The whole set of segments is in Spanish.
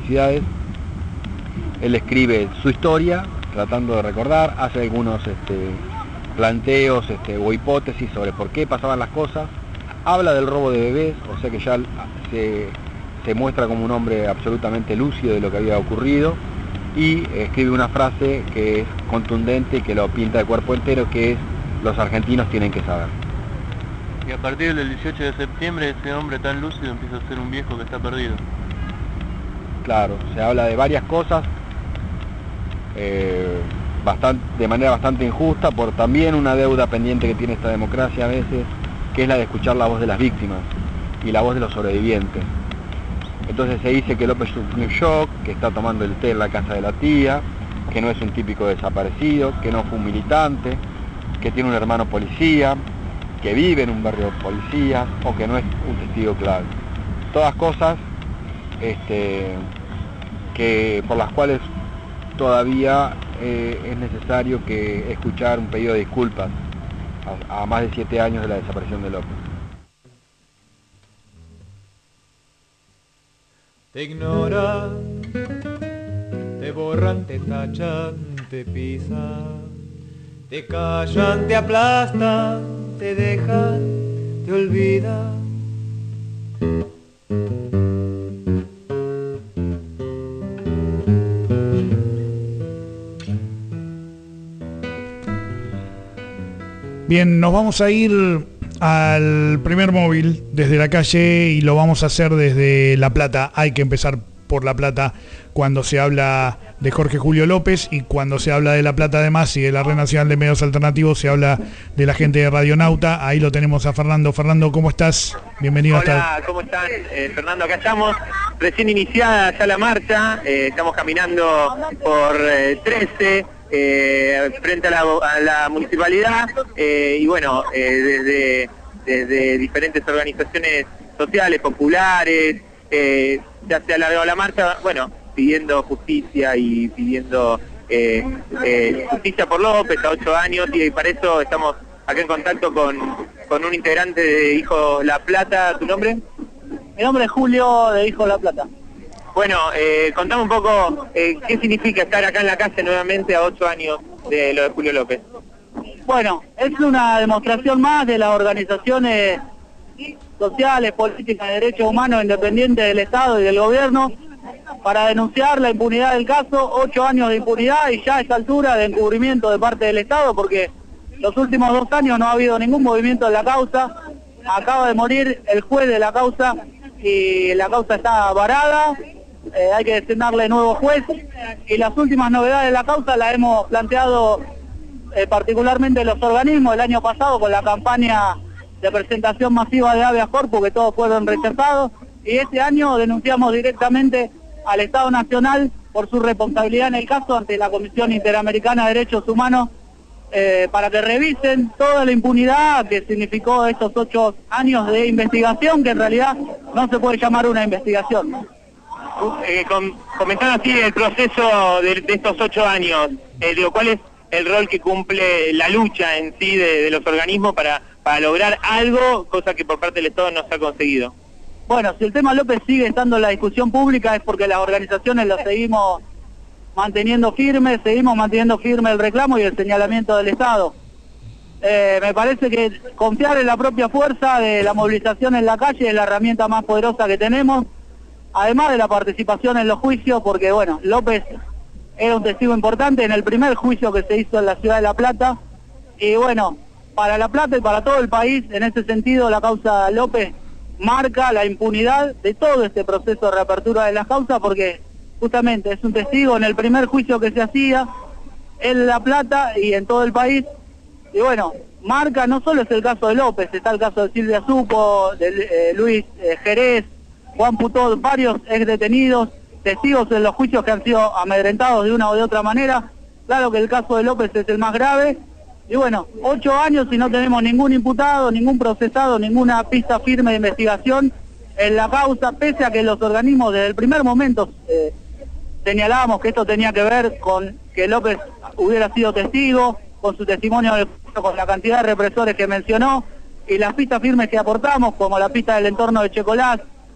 publicidades. Él escribe su historia, tratando de recordar, hace algunos planteos o hipótesis sobre por qué pasaban las cosas, habla del robo de bebés, o sea que ya se muestra como un hombre absolutamente lúcido de lo que había ocurrido, y escribe una frase que es contundente y que lo pinta de cuerpo entero, que es: los argentinos tienen que saber. Y a partir del 18 de septiembre ese hombre tan lúcido empieza a ser un viejo que está perdido. Claro, se habla de varias cosas, de manera bastante injusta, por también una deuda pendiente que tiene esta democracia a veces, que es la de escuchar la voz de las víctimas y la voz de los sobrevivientes. Entonces se dice que López sufrió un shock, que está tomando el té en la casa de la tía, que no es un típico desaparecido, que no fue un militante, que tiene un hermano policía, que vive en un barrio de policías, o que no es un testigo clave. Todas cosas por las cuales todavía es necesario escuchar un pedido de disculpas a más de 7 años de la desaparición de López. Te ignoran, te borran, te tachan, te pisan, te callan, te aplastan, te dejan, te olvidan. Bien, nos vamos a ir al primer móvil desde la calle y lo vamos a hacer desde La Plata. Hay que empezar por La Plata cuando se habla de Jorge Julio López, y cuando se habla de La Plata además y de la Red Nacional de Medios Alternativos se habla de la gente de Radionauta. Ahí lo tenemos a Fernando. Fernando, ¿cómo estás? Bienvenido. Hola, ¿cómo estás? Fernando, acá estamos, recién iniciada ya la marcha, estamos caminando por 13, frente a la municipalidad, y bueno, desde diferentes organizaciones sociales, populares, ya se ha alargado la marcha, bueno, pidiendo justicia y pidiendo justicia por López a 8 años, y para eso estamos acá en contacto con un integrante de Hijos La Plata. ¿Tu nombre? Mi nombre es Julio, de Hijos La Plata. Bueno, contame un poco qué significa estar acá en la calle nuevamente a 8 años de lo de Julio López. Bueno, es una demostración más de las organizaciones sociales, políticas de derechos humanos independientes del Estado y del gobierno para denunciar la impunidad del caso. 8 años de impunidad y ya a esta altura de encubrimiento de parte del Estado, porque los últimos 2 años no ha habido ningún movimiento en la causa. Acaba de morir el juez de la causa y la causa está varada. Hay que designarle nuevo juez, y las últimas novedades de la causa las hemos planteado particularmente los organismos el año pasado con la campaña de presentación masiva de habeas corpus, que todos fueron rechazados, y este año denunciamos directamente al Estado Nacional por su responsabilidad en el caso ante la Comisión Interamericana de Derechos Humanos, para que revisen toda la impunidad que significó estos 8 años de investigación, que en realidad no se puede llamar una investigación. Comentando así el proceso de estos 8 años, ¿cuál es el rol que cumple la lucha en sí de los organismos para lograr algo, cosa que por parte del Estado no se ha conseguido? Bueno, si el tema López sigue estando en la discusión pública es porque las organizaciones lo seguimos manteniendo firme el reclamo y el señalamiento del Estado. Me parece que confiar en la propia fuerza de la movilización en la calle es la herramienta más poderosa que tenemos, además de la participación en los juicios, porque bueno, López era un testigo importante en el primer juicio que se hizo en la ciudad de La Plata, y bueno, para La Plata y para todo el país, en ese sentido la causa López marca la impunidad de todo este proceso de reapertura de las causas, porque justamente es un testigo en el primer juicio que se hacía en La Plata y en todo el país, y bueno, marca, no solo es el caso de López, está el caso de Silvia Supo, de Luis Jerez, Juan Putó, varios ex detenidos, testigos en los juicios que han sido amedrentados de una o de otra manera. Claro que el caso de López es el más grave, y bueno, 8 años y no tenemos ningún imputado, ningún procesado, ninguna pista firme de investigación en la causa, pese a que los organismos desde el primer momento señalábamos que esto tenía que ver con que López hubiera sido testigo, con su testimonio, con la cantidad de represores que mencionó, y las pistas firmes que aportamos, como la pista del entorno de Checolás,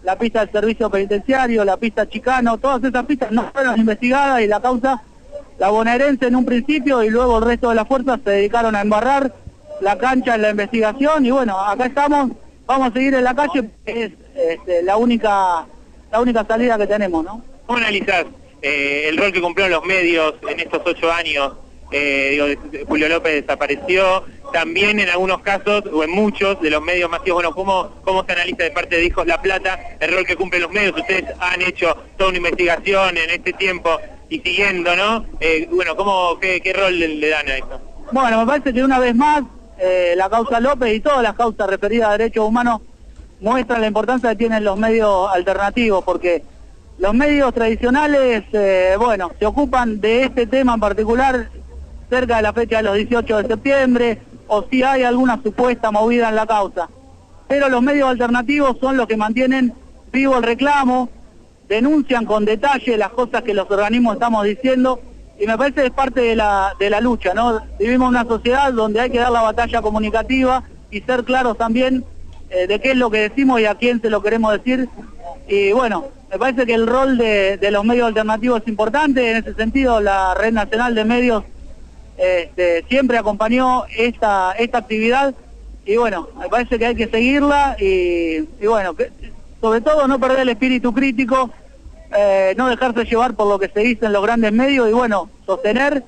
la pista del servicio penitenciario, la pista Chicano, todas esas pistas no fueron investigadas y la causa, la bonaerense en un principio y luego el resto de las fuerzas se dedicaron a embarrar la cancha en la investigación y bueno, acá estamos, vamos a seguir en la calle, es la única salida que tenemos, ¿no? ¿Cómo analizás el rol que cumplieron los medios en estos 8 años? Julio López desapareció, también en algunos casos, o en muchos de los medios masivos, bueno, ¿cómo se analiza de parte de Hijos La Plata el rol que cumplen los medios? Ustedes han hecho toda una investigación en este tiempo y siguiendo, ¿no? Bueno, ¿qué rol le dan a eso? Bueno, me parece que una vez más, la causa López y todas las causas referidas a derechos humanos muestran la importancia que tienen los medios alternativos, porque los medios tradicionales, bueno, se ocupan de este tema en particular cerca de la fecha de los 18 de septiembre, o si hay alguna supuesta movida en la causa. Pero los medios alternativos son los que mantienen vivo el reclamo, denuncian con detalle las cosas que los organismos estamos diciendo, y me parece que es parte de la lucha, ¿no? Vivimos en una sociedad donde hay que dar la batalla comunicativa y ser claros también de qué es lo que decimos y a quién se lo queremos decir. Y bueno, me parece que el rol de los medios alternativos es importante. En ese sentido, la Red Nacional de Medios siempre acompañó esta actividad y bueno, me parece que hay que seguirla y bueno, sobre todo no perder el espíritu crítico, no dejarse llevar por lo que se dice en los grandes medios y bueno, sostener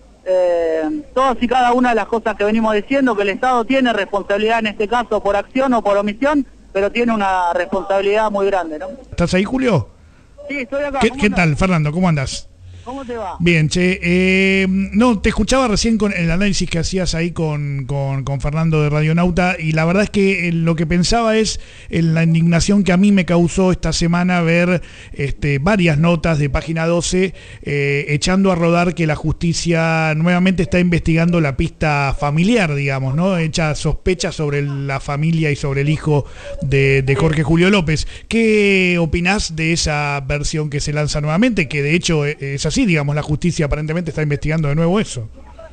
todas y cada una de las cosas que venimos diciendo, que el Estado tiene responsabilidad en este caso por acción o por omisión, pero tiene una responsabilidad muy grande, ¿no? ¿Estás ahí, Julio? Sí, estoy acá. ¿Qué tal, Fernando? ¿Cómo andas? ¿Cómo te va? Bien, che. No, te escuchaba recién con el análisis que hacías ahí con Fernando de Radionauta y la verdad es que lo que pensaba es en la indignación que a mí me causó esta semana ver varias notas de Página 12 echando a rodar que la justicia nuevamente está investigando la pista familiar, digamos, ¿no? Echa sospechas sobre la familia y sobre el hijo de Jorge Julio López. ¿Qué opinás de esa versión que se lanza nuevamente? Que de hecho es así. Sí, digamos, la justicia aparentemente está investigando de nuevo eso.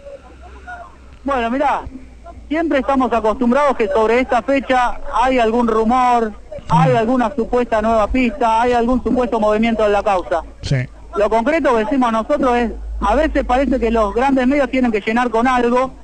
Bueno, mirá, siempre estamos acostumbrados que sobre esta fecha hay algún rumor, hay alguna supuesta nueva pista, hay algún supuesto movimiento en la causa. Sí. Lo concreto que decimos nosotros es, a veces parece que los grandes medios tienen que llenar con algo,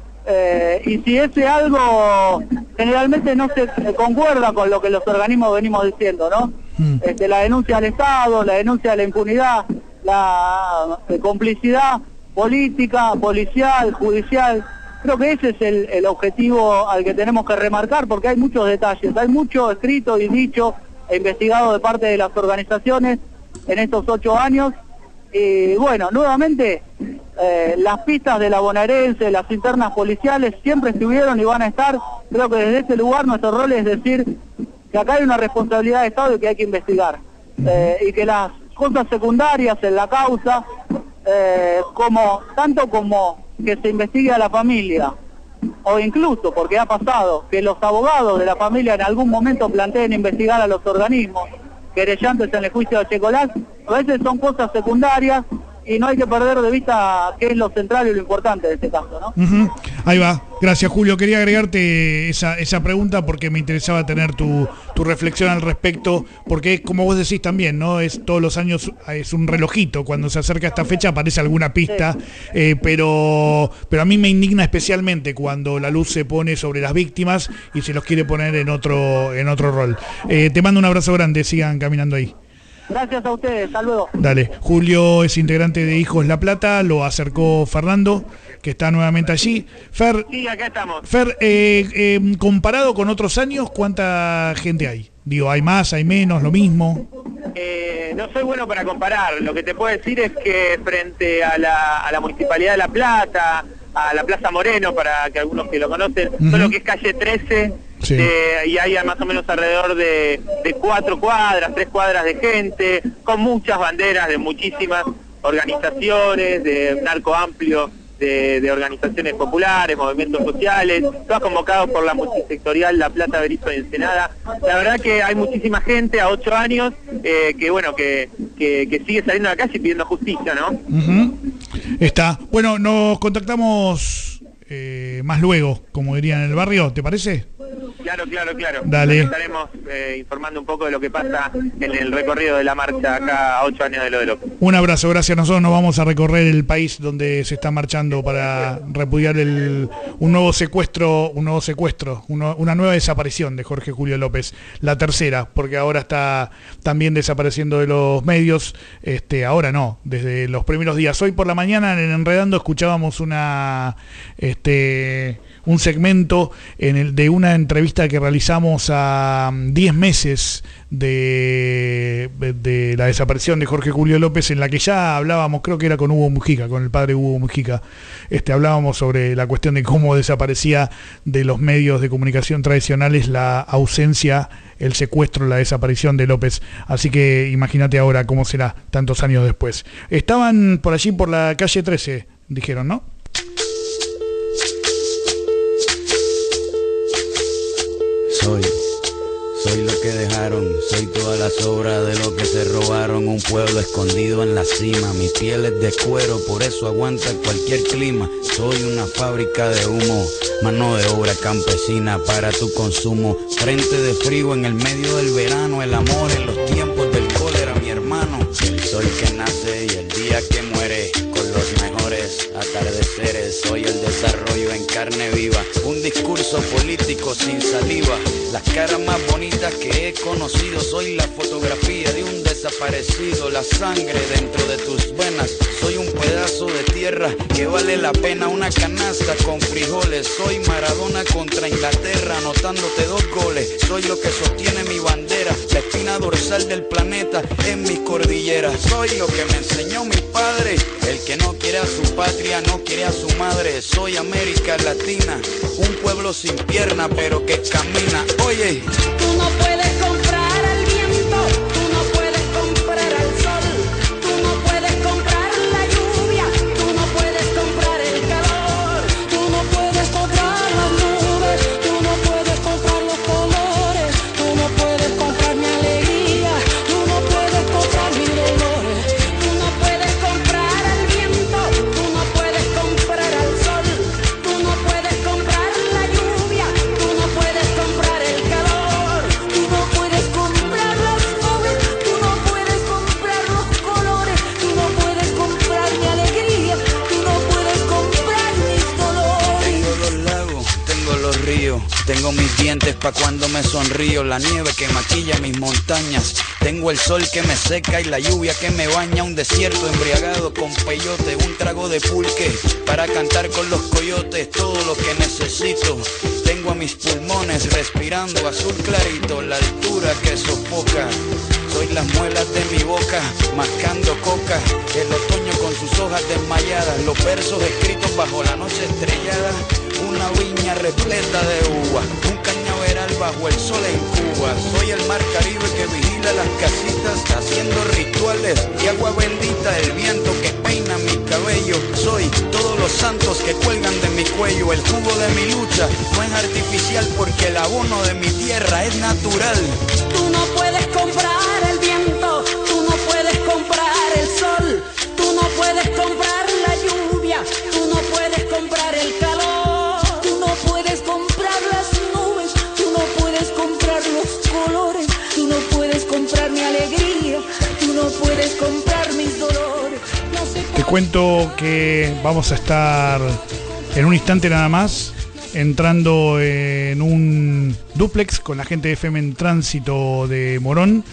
y si ese algo generalmente no se concuerda con lo que los organismos venimos diciendo, ¿no? La denuncia al Estado, la denuncia de la impunidad, la complicidad política, policial, judicial. Creo que ese es el objetivo al que tenemos que remarcar, porque hay muchos detalles, hay mucho escrito y dicho e investigado de parte de las organizaciones en estos 8 años. Y bueno, nuevamente, las pistas de la bonaerense, las internas policiales siempre estuvieron y van a estar. Creo que desde este lugar nuestro rol es decir que acá hay una responsabilidad de Estado y que hay que investigar. Y que las cosas secundarias en la causa, tanto como que se investigue a la familia, o incluso, porque ha pasado, que los abogados de la familia en algún momento planteen investigar a los organismos querellantes en el juicio de Checolás, a veces son cosas secundarias y no hay que perder de vista qué es lo central y lo importante de este caso, ¿no? Ahí va. Gracias, Julio. Quería agregarte esa pregunta porque me interesaba tener tu reflexión al respecto, porque como vos decís también, ¿no? Es todos los años es un relojito, cuando se acerca esta fecha aparece alguna pista, sí. Pero a mí me indigna especialmente cuando la luz se pone sobre las víctimas y se los quiere poner en otro rol. Te mando un abrazo grande, sigan caminando ahí. Gracias a ustedes, hasta luego. Dale, Julio es integrante de Hijos La Plata, lo acercó Fernando, que está nuevamente allí. Fer, sí, acá estamos. Fer, comparado con otros años, ¿cuánta gente hay? Digo, ¿hay más, hay menos, lo mismo? No soy bueno para comparar, lo que te puedo decir es que frente a la Municipalidad de La Plata, a la Plaza Moreno, para que algunos que lo conocen, solo que es calle 13, sí. Y hay más o menos alrededor de 4 cuadras, 3 cuadras de gente, con muchas banderas de muchísimas organizaciones, de un arco amplio de organizaciones populares, movimientos sociales, todas convocados por la multisectorial La Plata, Berizo y Ensenada. La verdad que hay muchísima gente a 8 años que sigue saliendo a la calle pidiendo justicia, ¿no? Está. Bueno, nos contactamos más luego, como dirían en el barrio, ¿te parece? Claro. Claro. Dale. Estaremos informando un poco de lo que pasa en el recorrido de la marcha acá a 8 años de lo de López. Un abrazo, gracias. Nosotros nos vamos a recorrer el país donde se está marchando para repudiar una nueva desaparición de Jorge Julio López, la tercera, porque ahora está también desapareciendo de los medios, ahora no, desde los primeros días. Hoy por la mañana en Enredando escuchábamos un segmento de una entrevista que realizamos a 10 meses de la desaparición de Jorge Julio López, en la que ya hablábamos, creo que era con Hugo Mujica, con el padre Hugo Mujica, hablábamos sobre la cuestión de cómo desaparecía de los medios de comunicación tradicionales la ausencia, el secuestro, la desaparición de López. Así que imagínate ahora cómo será tantos años después. Estaban por allí, por la calle 13, dijeron, ¿no? Soy lo que dejaron, soy todas las obras de lo que se robaron. Un pueblo escondido en la cima, mi piel es de cuero, por eso aguanta cualquier clima. Soy una fábrica de humo, mano de obra campesina para tu consumo. Frente de frío en el medio del verano, el amor en los tiempos del cólera, mi hermano. El sol que nace y el día que muere, con los mejores atardeceres. Soy el desarrollo en carne viva, un discurso político sin saliva. Las caras más bonitas que he conocido, soy la fotografía de un desaparecido. La sangre dentro de tus venas, soy un pedazo de tierra que vale la pena una canasta con frijoles. Soy Maradona contra Inglaterra, anotándote 2 goles. Soy lo que sostiene mi bandera, la espina dorsal del planeta en mis cordilleras. Soy lo que me enseñó mi padre, el que no quiere a su patria, no quiere a su madre. Soy América Latina, un pueblo sin pierna pero que camina. Oye, tú no puedes comprar al viento, tú no puedes comprar al sol, tú no puedes comprar la lluvia, tú no puedes comprar el calor, tú no puedes comprar las nubes, tú no puedes comprar los colores, tú no puedes comprar mi alegría, tú no puedes comprar mis dolores, tú no puedes comprar al viento, tú no puedes comprar al sol, tú no puedes comprar la lluvia, tú no puedes comprar el calor, tú no puedes comprar las nubes, tú no puedes comprar los colores, tú no puedes comprar mi alegría, tú no puedes comprar mis dolores. tengo los lagos, tengo los ríos, tengo mis dientes pa' cuando me sonrío, la nieve que maquilla mis montañas, tengo el sol que me seca y la lluvia que me baña, un desierto embriagado con peyote, un trago de pulque para cantar con los coyotes, todo lo que necesito. Tengo a mis pulmones respirando azul clarito, la altura que sofoca. Soy las muelas de mi boca, mascando coca, el otoño con sus hojas desmayadas, los versos escritos bajo la noche estrellada, una viña repleta de uvas, un cañaveral bajo el sol en Cuba. Soy el mar Caribe que vigila las casitas, haciendo rituales y agua bendita, el viento que peina mi cabello. Soy todos los santos que cuelgan de mi cuello, el jugo de mi lucha no es artificial porque el abono de mi tierra es natural. Tú no puedes comprar el viento, tú no puedes comprar el sol, tú no puedes comprar la lluvia, tú no puedes comprar el calor, tú no puedes comprar las nubes, tú no puedes comprar los colores, tú no puedes comprar mi alegría, tú no puedes comprar mis dolores. No sé. Te cuento que vamos a estar en un instante nada más entrando en un dúplex con la gente de FM en Tránsito de Morón.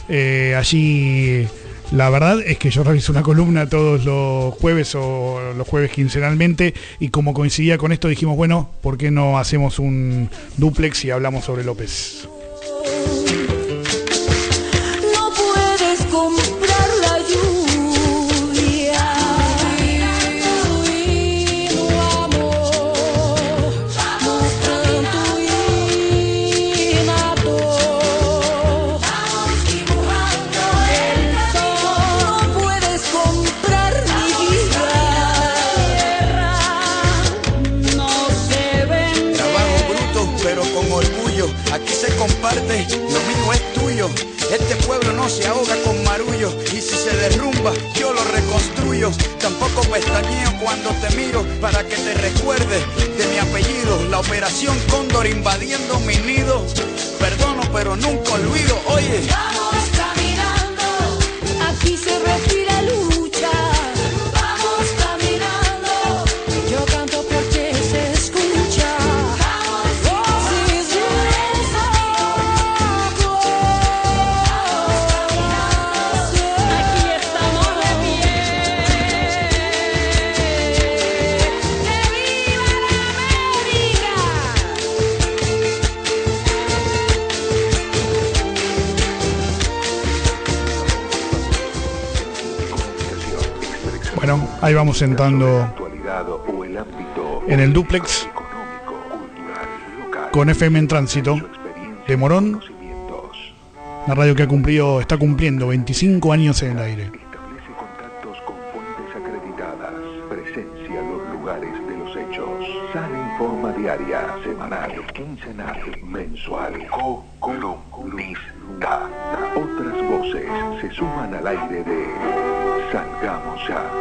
Allí la verdad es que yo realizo una columna todos los jueves o los jueves quincenalmente, y como coincidía con esto dijimos, bueno, ¿por qué no hacemos un dúplex y hablamos sobre López? No puedes comprar la lluvia, tu amor, mostrando tu innato, dibujando el sol. No puedes comprar mi vida, no se vende. Trabajo bruto pero con orgullo, aquí se comparte, lo mío es tuyo. Este pueblo no se ahoga con marullo, y si se derrumba yo lo reconstruyo. tuyo. Tampoco pestañeo cuando te miro para que te recuerdes de mi apellido. La operación Cóndor invadiendo mi nido. Perdono pero nunca olvido. Oye, Vamos caminando, aquí se respira lucha. Vamos caminando, yo canto porque se escucha. Vamos, sí, sí, aquí estamos de pie. ¡Que viva la América! Bueno, ahí vamos entrando en el dúplex con FM en Tránsito de Morón, una radio que está cumpliendo 25 años en el aire. Establece contactos con fuentes acreditadas. Presencia en los lugares de los hechos. Sale en forma diaria, semanal, quincenal, mensual. Columnista. Otras voces se suman al aire de Salgamos Ya.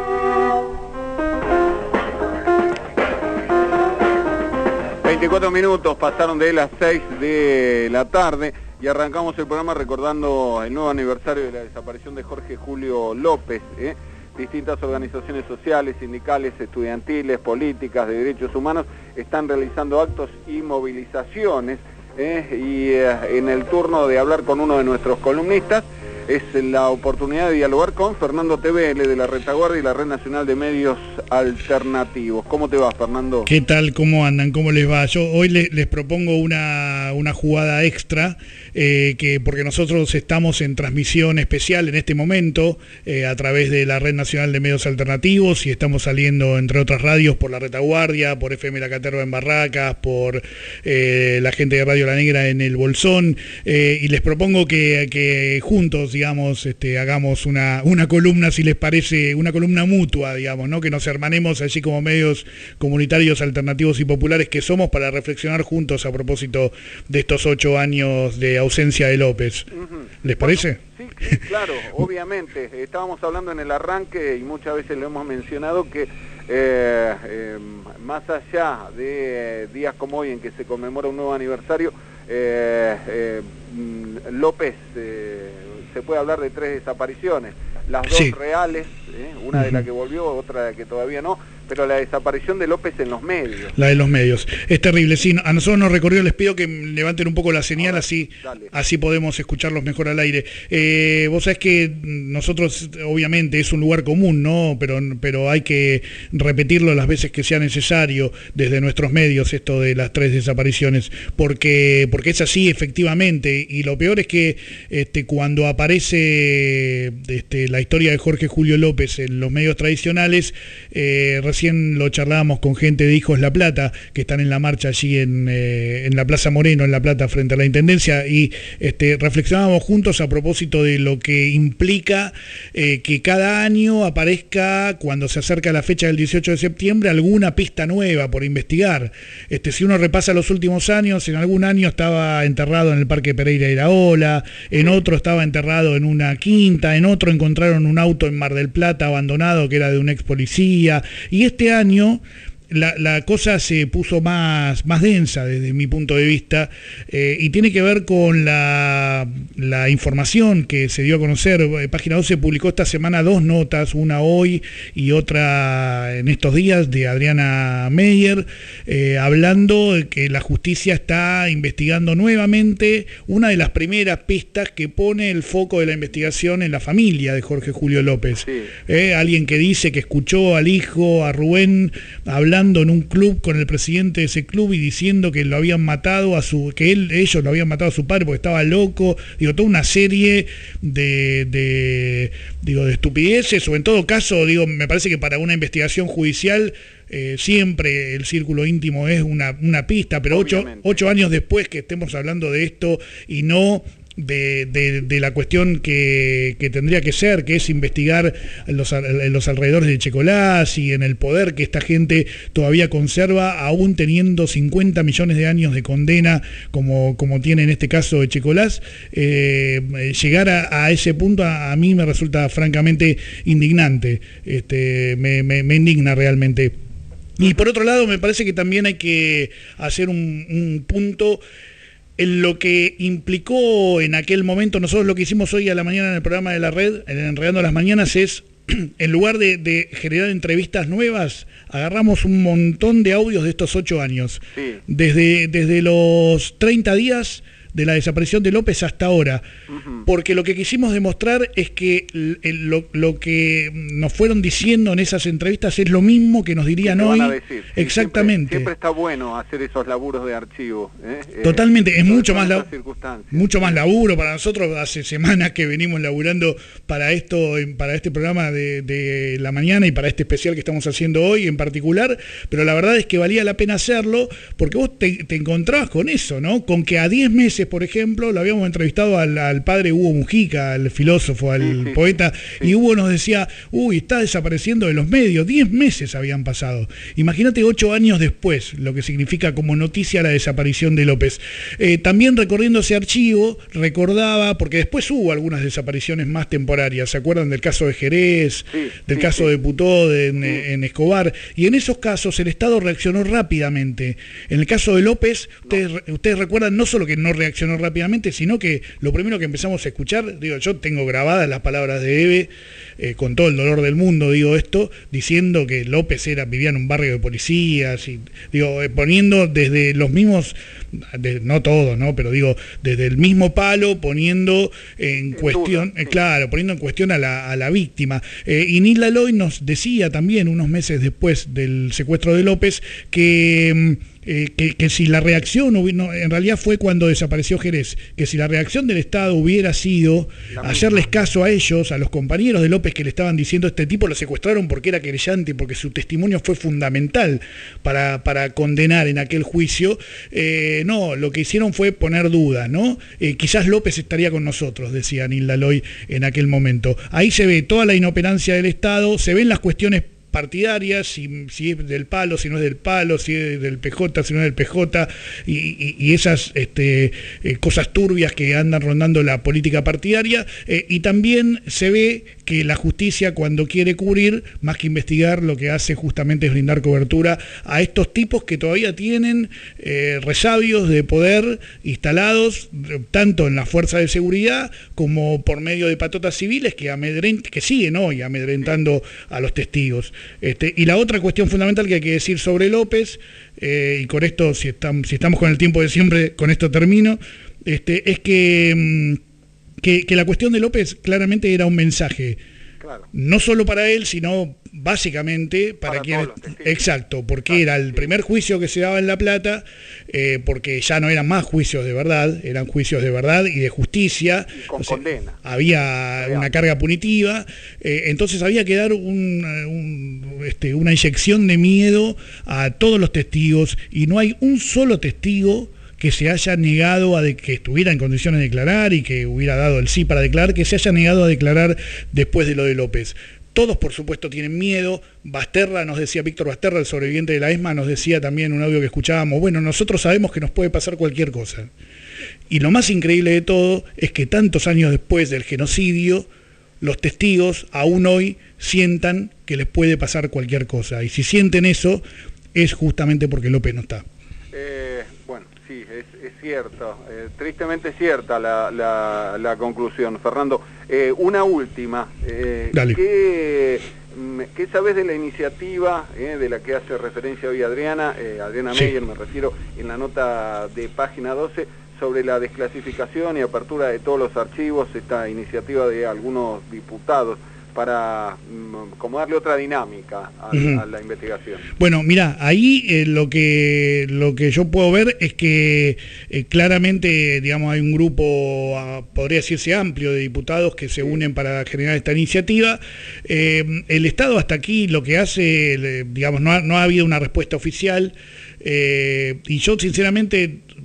Minutos pasaron de las 6 de la tarde y arrancamos el programa recordando el nuevo aniversario de la desaparición de Jorge Julio López. Distintas organizaciones sociales, sindicales, estudiantiles, políticas, de derechos humanos están realizando actos y movilizaciones y en el turno de hablar con uno de nuestros columnistas es la oportunidad de dialogar con Fernando Tevele de la Retaguardia y la Red Nacional de Medios Alternativos. ¿Cómo te va, Fernando? ¿Qué tal? ¿Cómo andan? ¿Cómo les va? Yo hoy les propongo una jugada extra, porque nosotros estamos en transmisión especial en este momento a través de la Red Nacional de Medios Alternativos y estamos saliendo, entre otras radios, por la Retaguardia, por FM La Caterva en Barracas, por la gente de Radio La Negra en el Bolsón, y les propongo que juntos, digamos, hagamos una columna, si les parece, una columna mutua, digamos, ¿no? Que nos hermanemos allí como medios comunitarios, alternativos y populares que somos para reflexionar juntos a propósito de estos 8 años de ausencia de López. ¿Les parece? Bueno, sí, claro, obviamente. Estábamos hablando en el arranque y muchas veces lo hemos mencionado que más allá de días como hoy en que se conmemora un nuevo aniversario, López, se puede hablar de 3 desapariciones, las 2 reales, una de la que volvió, otra de la que todavía no, pero la desaparición de López en los medios. La de los medios. Es terrible, sí. A nosotros nos recorrió, les pido que levanten un poco la señal, así podemos escucharlos mejor al aire. Vos sabés que nosotros, obviamente, es un lugar común, ¿no? Pero hay que repetirlo las veces que sea necesario desde nuestros medios, esto de las 3 desapariciones, porque es así, efectivamente. Y lo peor es que cuando aparece la historia de Jorge Julio López en los medios tradicionales, recién lo charlábamos con gente de Hijos La Plata, que están en la marcha allí en la Plaza Moreno, en La Plata, frente a la Intendencia, y reflexionábamos juntos a propósito de lo que implica que cada año aparezca, cuando se acerca la fecha del 18 de septiembre, alguna pista nueva por investigar. Si uno repasa los últimos años, en algún año estaba enterrado en el Parque Pereira Iraola, en otro estaba enterrado en una quinta, en otro encontraron un auto en Mar del Plata abandonado que era de un ex policía, y este año la cosa se puso más densa desde mi punto de vista, y tiene que ver con la información que se dio a conocer. Página 12 publicó esta semana 2 notas, una hoy y otra en estos días, de Adriana Meyer, hablando de que la justicia está investigando nuevamente una de las primeras pistas que pone el foco de la investigación en la familia de Jorge Julio López. Sí. Alguien que dice que escuchó al hijo, a Rubén, hablando en un club con el presidente de ese club y diciendo que lo habían matado ellos lo habían matado a su padre porque estaba loco. Digo, toda una serie de estupideces, o en todo caso, me parece que para una investigación judicial siempre el círculo íntimo es una pista, pero 8 años después que estemos hablando de esto y no de la cuestión que tendría que ser, que es investigar los alrededores de Echecolás y en el poder que esta gente todavía conserva, aún teniendo 50 millones de años de condena, como tiene en este caso Echecolás. Llegar a ese punto a mí me resulta francamente indignante, me indigna realmente. Y por otro lado, me parece que también hay que hacer un punto en lo que implicó en aquel momento. Nosotros lo que hicimos hoy a la mañana en el programa de la red, en Enredando las Mañanas, es, en lugar de generar entrevistas nuevas, agarramos un montón de audios de estos 8 años. Sí. Desde los 30 días de la desaparición de López hasta ahora, porque lo que quisimos demostrar es que lo que nos fueron diciendo en esas entrevistas es lo mismo que nos dirían hoy. Exactamente. Siempre está bueno hacer esos laburos de archivo. Totalmente, es mucho más laburo para nosotros. Hace semanas que venimos laburando para este programa de la mañana y para este especial que estamos haciendo hoy en particular, pero la verdad es que valía la pena hacerlo, porque vos te encontrabas con eso, ¿no? Con que a 10 meses, por ejemplo, lo habíamos entrevistado al padre Hugo Mujica, al filósofo, al poeta, y Hugo nos decía, está desapareciendo de los medios. 10 meses habían pasado. Imagínate 8 años después, lo que significa como noticia la desaparición de López. También recorriendo ese archivo, recordaba, porque después hubo algunas desapariciones más temporarias, ¿se acuerdan del caso de Jerez, del caso de Putó, en Escobar? Y en esos casos el Estado reaccionó rápidamente. En el caso de López, ustedes recuerdan no solo que no reaccionó rápidamente, sino que lo primero que empezamos a escuchar, yo tengo grabadas las palabras de Eve, con todo el dolor del mundo digo esto, diciendo que López vivía en un barrio de policías, y poniendo desde los mismos, no todos, ¿no? Pero desde el mismo palo, poniendo en cuestión, poniendo en cuestión a la víctima. Y Nil Laloy nos decía también, unos meses después del secuestro de López, que si la reacción, en realidad fue cuando desapareció Jerez, que si la reacción del Estado hubiera sido hacerles caso a ellos, a los compañeros de López que le estaban diciendo, este tipo lo secuestraron porque era querellante y porque su testimonio fue fundamental para condenar en aquel juicio, no, lo que hicieron fue poner dudas, ¿no? Quizás López estaría con nosotros, decía Nil Laloy en aquel momento. Ahí se ve toda la inoperancia del Estado, se ven las cuestiones partidarias, si es del palo, si no es del palo, si es del PJ, si no es del PJ, y esas cosas turbias que andan rondando la política partidaria, y también se ve que la justicia, cuando quiere cubrir, más que investigar, lo que hace justamente es brindar cobertura a estos tipos que todavía tienen resabios de poder instalados, tanto en la fuerza de seguridad como por medio de patotas civiles que siguen hoy amedrentando a los testigos. Y la otra cuestión fundamental que hay que decir sobre López, y con esto, si estamos con el tiempo de siempre, con esto termino, es que la cuestión de López claramente era un mensaje, no solo para él, sino básicamente para quien... Exacto, porque era el primer juicio que se daba en La Plata, porque ya no eran más juicios de verdad, eran juicios de verdad y de justicia. Y con condena. Había una carga punitiva, entonces había que dar una inyección de miedo a todos los testigos, y no hay un solo testigo que se haya negado que estuviera en condiciones de declarar y que hubiera dado el sí para declarar, que se haya negado a declarar después de lo de López. Todos, por supuesto, tienen miedo. Basterra nos decía, Víctor Basterra, el sobreviviente de la ESMA, nos decía también en un audio que escuchábamos, bueno, nosotros sabemos que nos puede pasar cualquier cosa. Y lo más increíble de todo es que tantos años después del genocidio, los testigos aún hoy sientan que les puede pasar cualquier cosa. Y si sienten eso, es justamente porque López no está. Sí, es cierto, tristemente cierta la conclusión. Fernando, una última. ¿Qué sabés de la iniciativa de la que hace referencia hoy Adriana Meyer, me refiero, en la nota de página 12, sobre la desclasificación y apertura de todos los archivos, esta iniciativa de algunos diputados, para como darle otra dinámica a la investigación? Bueno, mirá, ahí lo que yo puedo ver es que claramente, digamos, hay un grupo, podría decirse amplio, de diputados que se unen para generar esta iniciativa. El Estado hasta aquí lo que hace, digamos, no ha habido una respuesta oficial, y yo sinceramente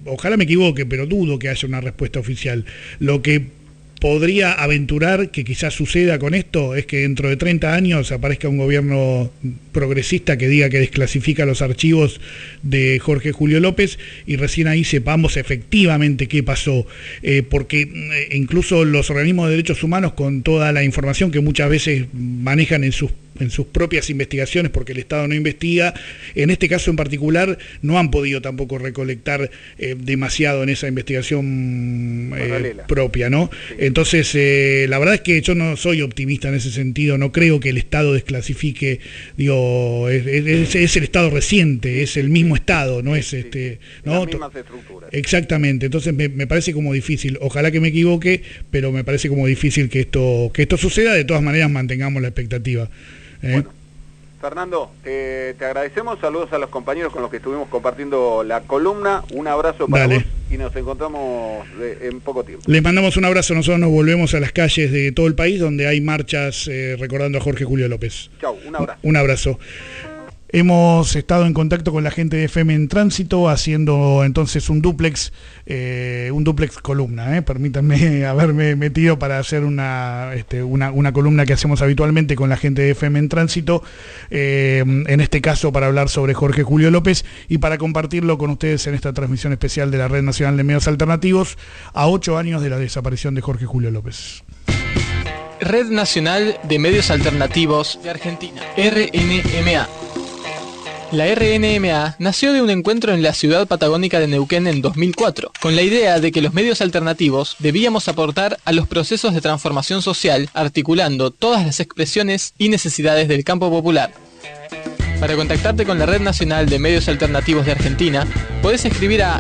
ojalá me equivoque, pero dudo que haya una respuesta oficial. Lo que podría aventurar que quizás suceda con esto es que dentro de 30 años aparezca un gobierno progresista que diga que desclasifica los archivos de Jorge Julio López y recién ahí sepamos efectivamente qué pasó, porque incluso los organismos de derechos humanos, con toda la información que muchas veces manejan en sus propias investigaciones, porque el Estado no investiga, en este caso en particular no han podido tampoco recolectar demasiado en esa investigación propia, ¿no? Sí. Entonces, la verdad es que yo no soy optimista en ese sentido, no creo que el Estado desclasifique, digo, es el Estado reciente, es el mismo Estado, no es ¿no? Las mismas estructuras. Exactamente, entonces me parece como difícil, ojalá que me equivoque, pero me parece como difícil que esto suceda. De todas maneras mantengamos la expectativa. Bueno, Fernando, te agradecemos, saludos a los compañeros con los que estuvimos compartiendo la columna, un abrazo para vos y nos encontramos en poco tiempo. Les mandamos un abrazo, nosotros nos volvemos a las calles de todo el país donde hay marchas recordando a Jorge Julio López. Chau, un abrazo. Un abrazo. Hemos estado en contacto con la gente de FM en Tránsito haciendo entonces un dúplex columna. Permítanme haberme metido para hacer una columna que hacemos habitualmente con la gente de FM en Tránsito, en este caso para hablar sobre Jorge Julio López y para compartirlo con ustedes en esta transmisión especial de la Red Nacional de Medios Alternativos a 8 años de la desaparición de Jorge Julio López. Red Nacional de Medios Alternativos de Argentina, RNMA. La RNMA nació de un encuentro en la ciudad patagónica de Neuquén en 2004, con la idea de que los medios alternativos debíamos aportar a los procesos de transformación social, articulando todas las expresiones y necesidades del campo popular. Para contactarte con la Red Nacional de Medios Alternativos de Argentina, podés escribir a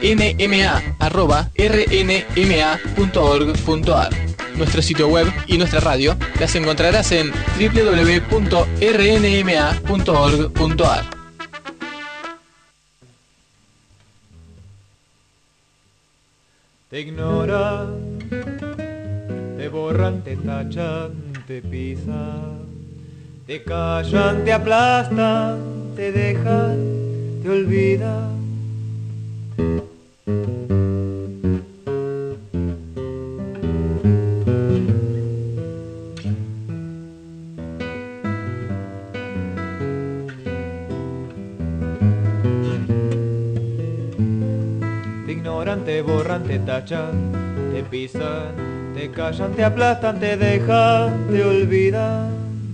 rnma@rnma.org.ar. Nuestro sitio web y nuestra radio las encontrarás en www.rnma.org.ar. Te ignoran, te borran, te tachan, te pisan, te callan, te aplastan, te dejan, te olvidan. Te borran, te tachan, te pisan, te callan, te aplastan, te dejan, te olvidan.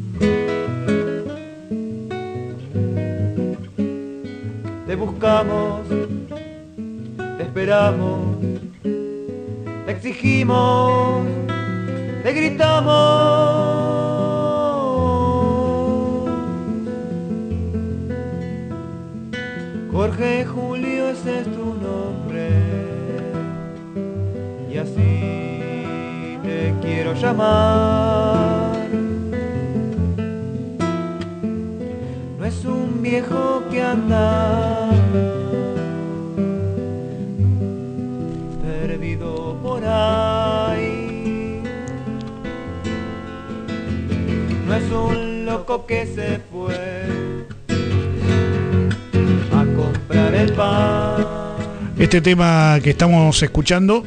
Te buscamos, te esperamos, te exigimos, te gritamos. Jorge Julio, ese es tu nombre. Y así te quiero llamar. No es un viejo que anda perdido por ahí. No es un loco que se fue a comprar el pan. Este tema que estamos escuchando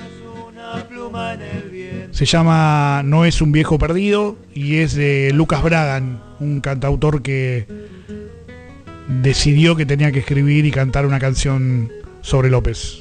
se llama No es un viejo perdido y es de Lucas Bragan, un cantautor que decidió que tenía que escribir y cantar una canción sobre López.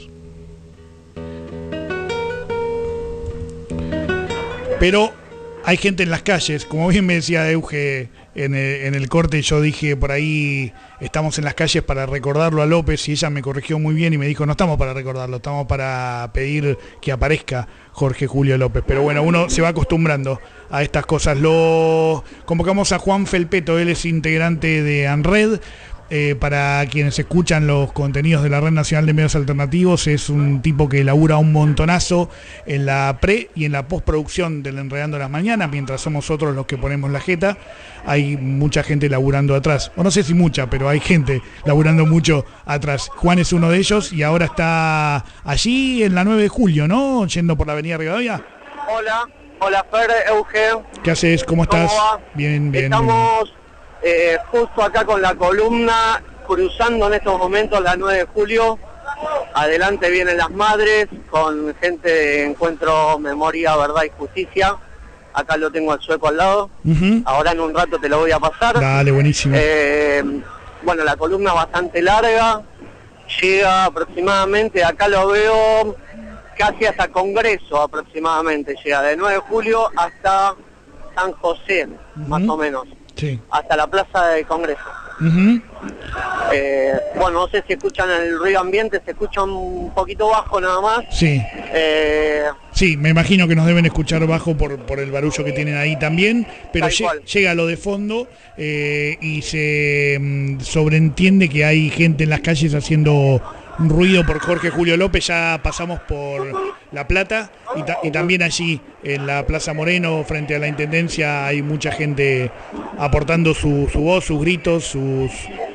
Pero hay gente en las calles, como bien me decía Euge en el corte, yo dije por ahí estamos en las calles para recordarlo a López y ella me corrigió muy bien y me dijo no estamos para recordarlo, estamos para pedir que aparezca Jorge Julio López. Pero bueno, uno se va acostumbrando a estas cosas. Lo convocamos a Juan Felpeto, él es integrante de ANRED. Para quienes escuchan los contenidos de la Red Nacional de Medios Alternativos, es un tipo que labura un montonazo en la pre y en la postproducción del Enredando las Mañanas, mientras somos otros los que ponemos la jeta. Hay mucha gente laburando atrás, o no sé si mucha, pero hay gente laburando mucho atrás. Juan es uno de ellos y ahora está allí en la 9 de julio, ¿no? Yendo por la avenida Rivadavia. Hola Fer, Euge. ¿Qué haces? ¿Cómo estás? Va? Bien. Estamos justo acá con la columna, cruzando en estos momentos la 9 de julio, Adelante vienen las madres con gente de Encuentro Memoria, Verdad y Justicia. Acá lo tengo al Sueco al lado. Ujú. Ahora en un rato te lo voy a pasar. Dale, buenísimo. Bueno, la columna bastante larga. Llega aproximadamente, acá lo veo casi hasta Congreso aproximadamente. Llega de 9 de julio hasta San José, más o menos. Sí. Hasta la plaza de Congreso. Ujú. Bueno, no sé si escuchan el ruido ambiente, se escucha un poquito bajo nada más. Sí. Eh, Sí, me imagino que nos deben escuchar bajo por el barullo que tienen ahí también, pero Tal cual. llega lo de fondo y se sobreentiende que hay gente en las calles haciendo ruido por Jorge Julio López. Ya pasamos por La Plata y también allí en la Plaza Moreno, frente a la Intendencia, hay mucha gente aportando su voz, sus gritos, sus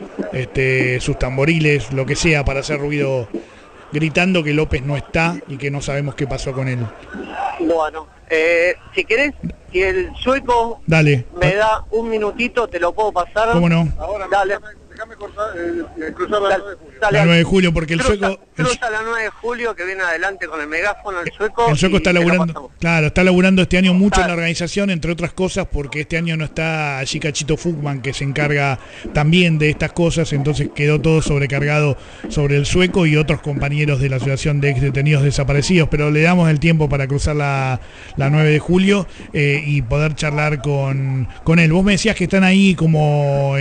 tamboriles, lo que sea, para hacer ruido, gritando que López no está y que no sabemos qué pasó con él. bueno, si querés, si el Sueco Dale. me da un minutito, te lo puedo pasar. ¿Cómo no? Ahora, Dale. déjame cruzar la 9 de julio. Dale, La 9 de julio, porque el Sueco... Cruza la 9 de julio, que viene adelante con el megáfono, el Sueco. El Sueco y está te lo laburando, pasamos. claro, está laburando este año mucho en Claro. la organización, entre otras cosas, porque este año no está allí Cachito Fugman, que se encarga también de estas cosas, entonces quedó todo sobrecargado sobre el Sueco y otros compañeros de la Asociación de Ex Detenidos Desaparecidos, pero le damos el tiempo para cruzar la 9 de julio y poder charlar con él. Vos me decías que están ahí como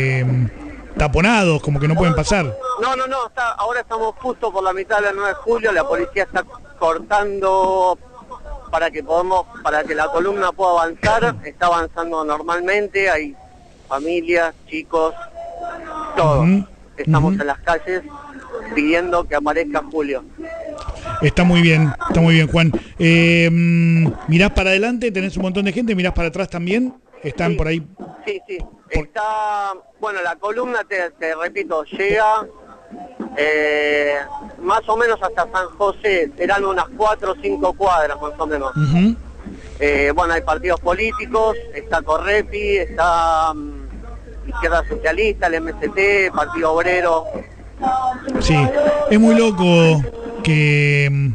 taponados, como que no pueden pasar. No, ahora estamos justo por la mitad de la 9 de julio, la policía está cortando para que la columna pueda avanzar, está avanzando normalmente, hay familias, chicos, todos. Ujú, Estamos ujú. en las calles pidiendo que aparezca Julio. Está muy bien, Juan. Mirás para adelante, tenés un montón de gente, mirás para atrás también, están Sí. por ahí. Sí, está, bueno, la columna, te repito, llega más o menos hasta San José, serán unas 4 o 5 cuadras más o menos. Ujú. Bueno, hay partidos políticos, está Correpi, está Izquierda Socialista, el MST, Partido Obrero. Sí, es muy loco que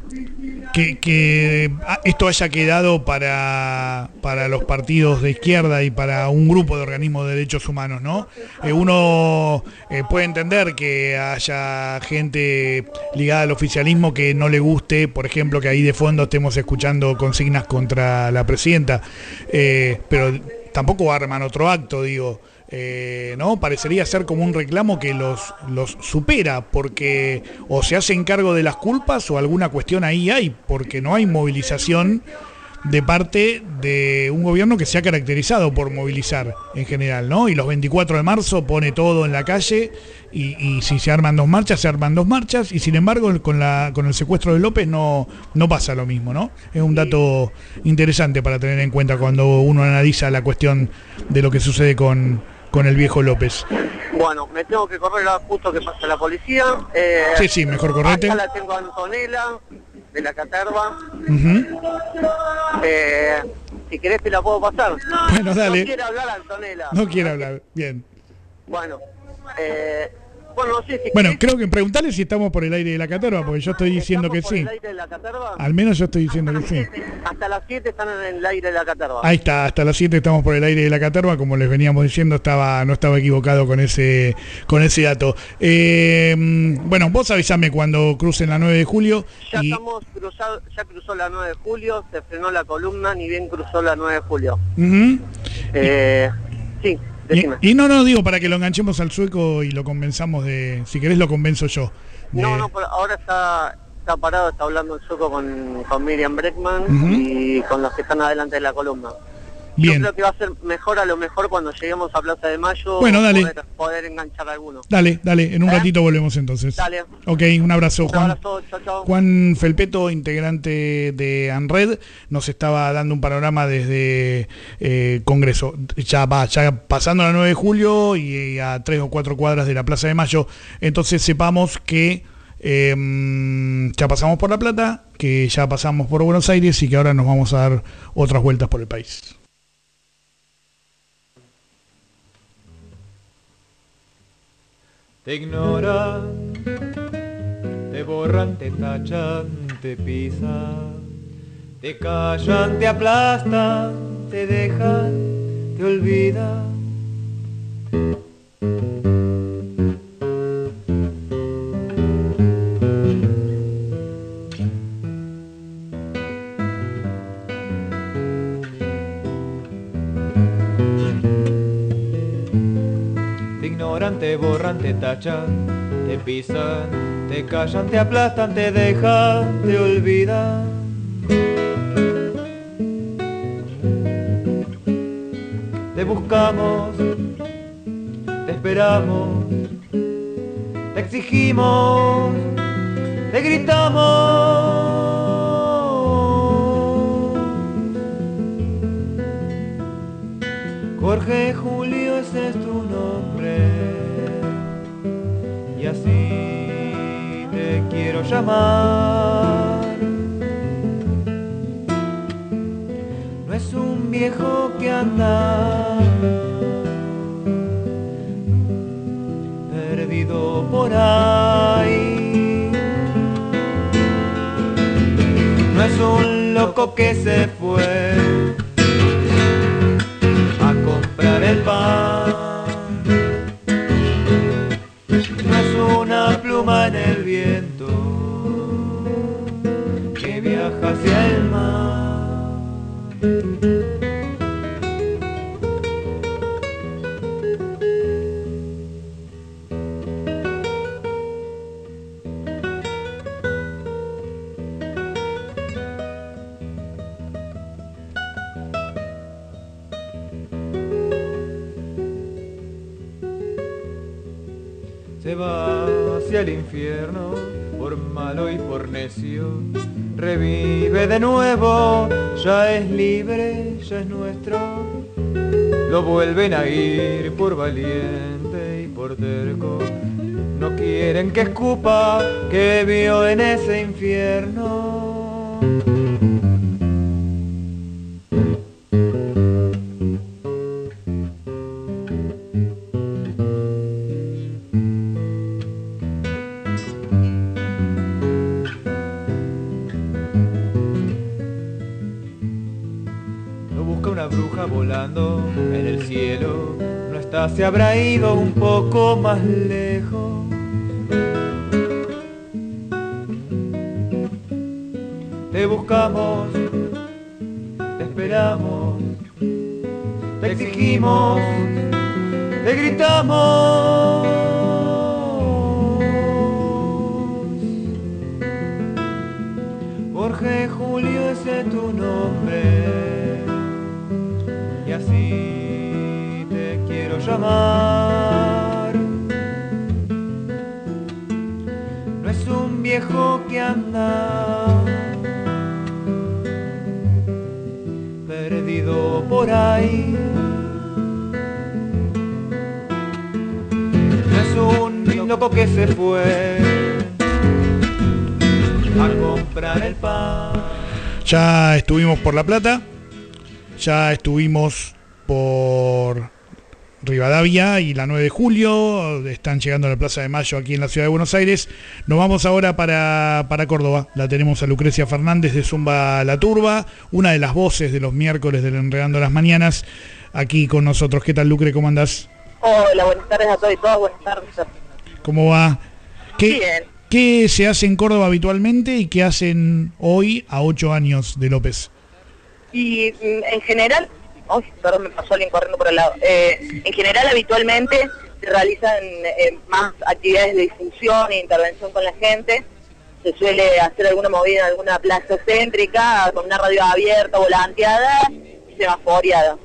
esto haya quedado para los partidos de izquierda y para un grupo de organismos de derechos humanos, ¿no? Uno puede entender que haya gente ligada al oficialismo que no le guste, por ejemplo, que ahí de fondo estemos escuchando consignas contra la presidenta, pero tampoco arman otro acto, digo. ¿No? Parecería ser como un reclamo que los supera, porque o se hacen cargo de las culpas o alguna cuestión ahí hay, porque no hay movilización de parte de un gobierno que se ha caracterizado por movilizar en general, ¿no? Y los 24 de marzo pone todo en la calle y si se arman 2 marchas, se arman 2 marchas, y sin embargo con el secuestro de López no pasa lo mismo, ¿no? Es un dato interesante para tener en cuenta cuando uno analiza la cuestión de lo que sucede con el viejo López. Bueno, me tengo que correr justo que pasa la policía. Sí, mejor correte. Acá la tengo a Antonella, de la Caterva. Ujú. Si querés te la puedo pasar. Bueno, dale. No quiere hablar Antonella. No quiere hablar, bien. Bueno, no sé si Bueno, querés, creo que preguntarle si estamos por el aire de la Caterva, porque yo estoy diciendo que ¿estamos por sí. el aire de la Caterva? Al menos yo estoy diciendo que sí. Hasta las 7 están en el aire de la Caterva. Ahí está, hasta las 7 estamos por el aire de la Caterva, como les veníamos diciendo, no estaba equivocado con ese dato. Bueno, vos avisame cuando crucen la 9 de julio. Ya cruzó la 9 de julio, se frenó la columna, ni bien cruzó la 9 de julio. Ujú. Sí, decime. Y no, digo, para que lo enganchemos al Sueco y lo convenzamos si querés lo convenzo yo. No, pero ahora está parado, está hablando el Sueco con Miriam Breckman Ujú. y con los que están adelante de la columna. Bien. Yo creo que va a ser mejor, a lo mejor cuando lleguemos a Plaza de Mayo, Bueno, dale. poder enganchar a alguno. Dale, en un ratito volvemos entonces. Dale. Ok, un abrazo, Un Juan. abrazo, chao. Juan Felpeto, integrante de ANRED, nos estaba dando un panorama desde Congreso. Ya pasando la 9 de julio y a 3 o 4 cuadras de la Plaza de Mayo. Entonces sepamos que ya pasamos por La Plata, que ya pasamos por Buenos Aires y que ahora nos vamos a dar otras vueltas por el país. Te ignoran, te borran, te tachan, te pisan, te callan, te aplastan, te dejan, te olvidan. Te ignoran, te borran, te tachan, te pisan, te callan, te aplastan, te dejan, te olvidan. Te buscamos, te esperamos, te exigimos, te gritamos. Jorge Julio, ese es tu nombre, y así te quiero llamar. No es un viejo que anda perdido por ahí, no es un loco que se fue a comprar el pan, no es una pluma en el viento que viaja hacia el mar. Se va hacia el infierno por malo y por necio, revive de nuevo, ya es libre, ya es nuestro. Lo vuelven a ir por valiente y por terco, no quieren que escupa que vio en ese infierno. Una bruja volando en el cielo, no está, se habrá ido un poco más lejos. Te buscamos, te esperamos, te exigimos, te gritamos. Jorge Julio, ese es tu nombre, y así te quiero llamar. No es un viejo que anda perdido por ahí, no es un loco que se fue a comprar el pan. Ya estuvimos por La Plata, ya estuvimos por Rivadavia y la 9 de julio, están llegando a la Plaza de Mayo aquí en la ciudad de Buenos Aires. Nos vamos ahora para Córdoba, la tenemos a Lucrecia Fernández de Zumba La Turba, una de las voces de los miércoles del Enredando las Mañanas, aquí con nosotros. ¿Qué tal, Lucre? ¿Cómo andás? Hola, buenas tardes a todos y todas, buenas tardes. ¿Cómo va? Bien. ¿Qué se hace en Córdoba habitualmente y qué hacen hoy a 8 años de López? Y en general, perdón, me pasó alguien corriendo por el lado. En general, habitualmente se realizan más actividades de difusión e intervención con la gente. Se suele hacer alguna movida en alguna plaza céntrica, con una radio abierta, volanteada y semaforeada.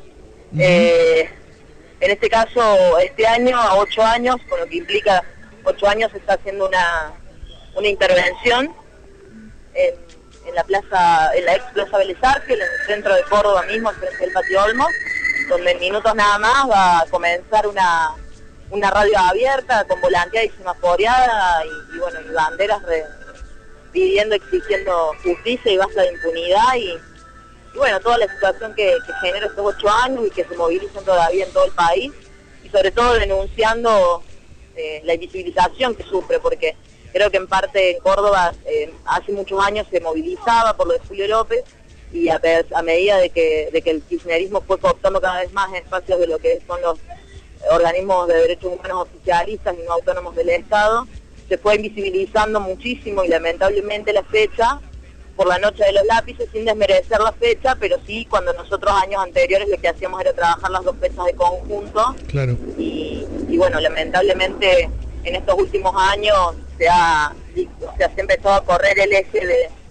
En este caso, este año, a 8 años, con lo que implica 8 años, se está haciendo una intervención en la plaza, en la ex Plaza Vélez Arfiel, en el centro de Córdoba mismo, frente del Patio Olmos, donde en minutos nada más va a comenzar una radio abierta con volanteada y semaforeada y bueno, y banderas pidiendo, exigiendo justicia y basta de impunidad y bueno, toda la situación que genera estos 8 años y que se movilizan todavía en todo el país y sobre todo denunciando la invisibilización que sufre, porque creo que en parte en Córdoba hace muchos años se movilizaba por lo de Julio López, y a medida de que el kirchnerismo fue cooptando cada vez más espacios de lo que son los organismos de derechos humanos oficialistas y no autónomos del Estado, se fue invisibilizando muchísimo, y lamentablemente la fecha, por la noche de los lápices, sin desmerecer la fecha, pero sí cuando nosotros años anteriores lo que hacíamos era trabajar las dos fechas de conjunto. Claro. Y bueno, lamentablemente en estos últimos años se ha empezado a correr el eje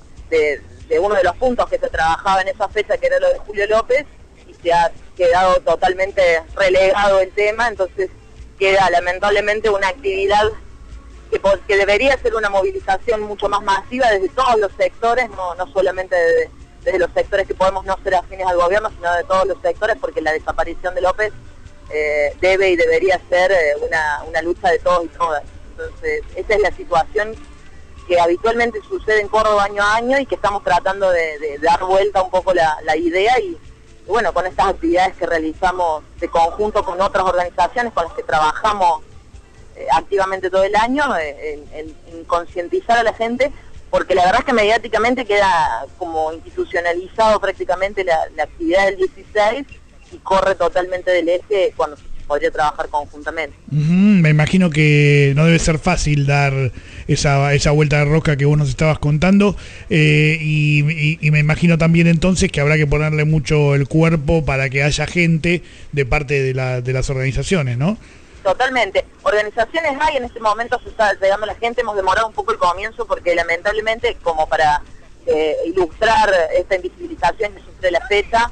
de uno de los puntos que se trabajaba en esa fecha, que era lo de Julio López, y se ha quedado totalmente relegado el tema. Entonces queda lamentablemente una actividad que debería ser una movilización mucho más masiva desde todos los sectores, no solamente desde los sectores que podemos no ser afines al gobierno, sino de todos los sectores, porque la desaparición de López debe y debería ser una lucha de todos y todas. Entonces esa es la situación que habitualmente sucede en Córdoba año a año, y que estamos tratando de dar vuelta un poco la idea, y bueno, con estas actividades que realizamos de conjunto con otras organizaciones con las que trabajamos activamente todo el año, en concientizar a la gente, porque la verdad es que mediáticamente queda como institucionalizado prácticamente la actividad del 16, y corre totalmente del eje cuando se podría trabajar conjuntamente. Me imagino que no debe ser fácil dar esa vuelta de rosca que vos nos estabas contando, y me imagino también entonces que habrá que ponerle mucho el cuerpo para que haya gente de parte de las organizaciones, ¿no? Totalmente. Organizaciones hay, en este momento se está llegando la gente, hemos demorado un poco el comienzo porque lamentablemente, como para ilustrar esta invisibilización que sufre la fecha,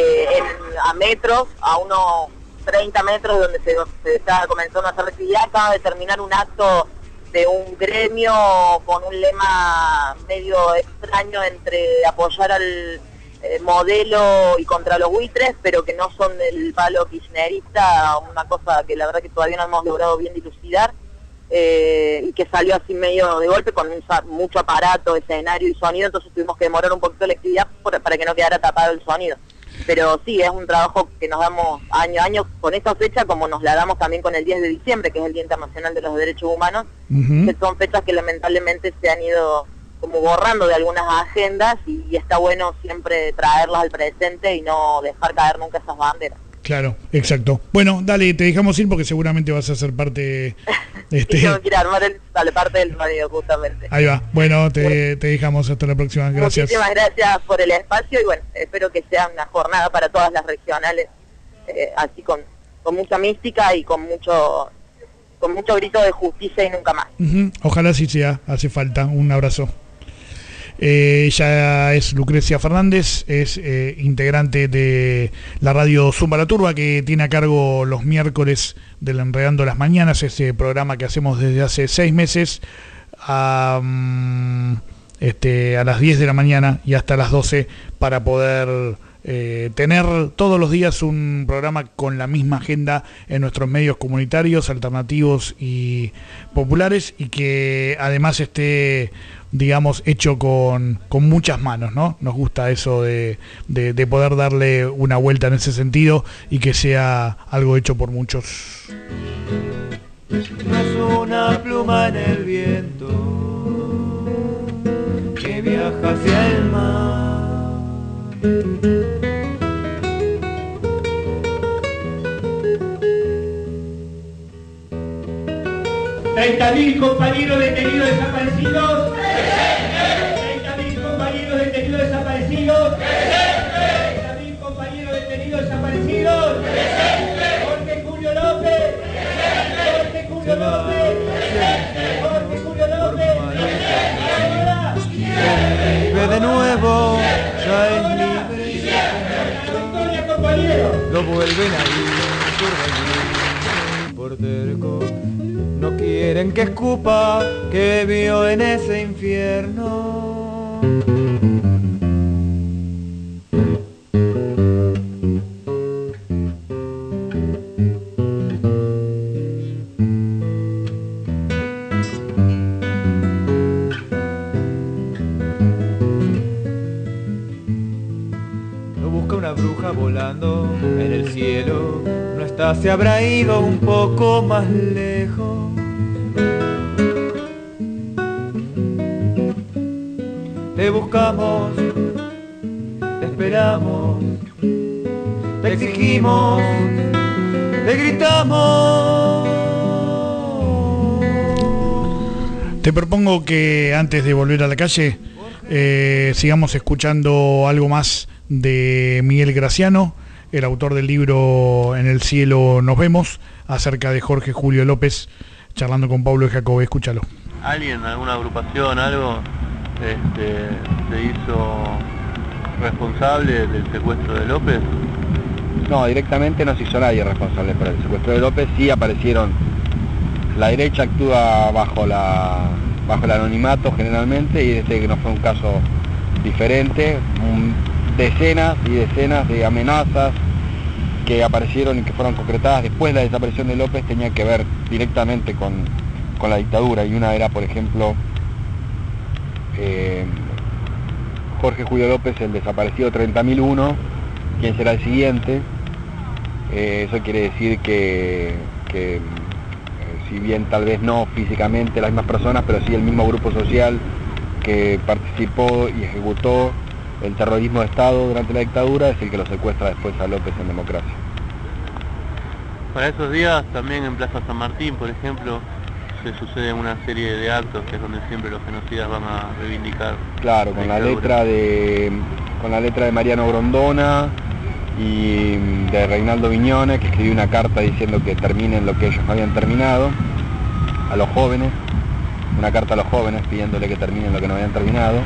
a metros, a unos 30 metros donde se está comenzando a hacer la actividad, acaba de terminar un acto de un gremio con un lema medio extraño entre apoyar al modelo y contra los buitres, pero que no son del palo kirchnerista, una cosa que la verdad que todavía no hemos logrado bien dilucidar, y que salió así medio de golpe con mucho aparato, escenario y sonido. Entonces tuvimos que demorar un poquito la actividad para que no quedara tapado el sonido. Pero sí, es un trabajo que nos damos año a año con esta fecha, como nos la damos también con el 10 de diciembre, que es el Día Internacional de los Derechos Humanos, que son fechas que lamentablemente se han ido como borrando de algunas agendas, y está bueno siempre traerlas al presente y no dejar caer nunca esas banderas. Claro, exacto. Bueno, dale, te dejamos ir porque seguramente vas a ser parte... Yo quiero armar parte del radio, justamente. Ahí va. Bueno, te dejamos. Hasta la próxima. Gracias. Muchísimas gracias por el espacio, y bueno, espero que sea una jornada para todas las regionales, así con mucha mística y con mucho grito de justicia y nunca más. Ojalá sí sea, hace falta. Un abrazo. Ella es Lucrecia Fernández, es integrante de la radio Zumba la Turba, que tiene a cargo los miércoles del Enredando las Mañanas, ese programa que hacemos desde hace 6 meses a las 10 de la mañana y hasta las 12, para poder tener todos los días un programa con la misma agenda en nuestros medios comunitarios, alternativos y populares, y que además esté, digamos, hecho con muchas manos, ¿no? Nos gusta eso de poder darle una vuelta en ese sentido, y que sea algo hecho por muchos. No es una pluma en el viento que viaja hacia el mar. 30.000 compañeros detenidos desaparecidos. 30.000 compañeros detenidos desaparecidos. 30.000 compañeros detenidos desaparecidos. Jorge Julio López. Jorge Julio López. Jorge Julio López. Vive de nuevo, ya es libre. Victoria, compañeros. Lo vuelven a ir por terco. No quieren que escupa que vio en ese infierno. Lo busca una bruja volando en el cielo. No está, se habrá ido un poco más lejos. te buscamos, te esperamos, te exigimos, te gritamos. Te propongo que antes de volver a la calle sigamos escuchando algo más de Miguel Graciano, el autor del libro En el cielo nos vemos, acerca de Jorge Julio López, charlando con Pablo de Jacobé. Escúchalo. ¿Alguien, alguna agrupación, algo, se hizo responsable del secuestro de López? No, directamente no se hizo nadie responsable por el secuestro de López. Sí aparecieron, la derecha actúa bajo el anonimato generalmente, y desde que no fue un caso diferente, decenas y decenas de amenazas que aparecieron y que fueron concretadas después de la desaparición de López tenían que ver directamente con la dictadura, y una era, por ejemplo, Jorge Julio López, el desaparecido 30.001, ¿quién será el siguiente? Eso quiere decir que si bien tal vez no físicamente las mismas personas, pero sí el mismo grupo social que participó y ejecutó el terrorismo de Estado durante la dictadura, es el que lo secuestra después a López en democracia. Para esos días también en Plaza San Martín, por ejemplo, se suceden una serie de actos que es donde siempre los genocidas van a reivindicar. Claro, con la letra de Mariano Grondona y de Reinaldo Viñones, que escribió una carta diciendo que terminen lo que ellos no habían terminado, a los jóvenes, una carta a los jóvenes pidiéndole que terminen lo que no habían terminado.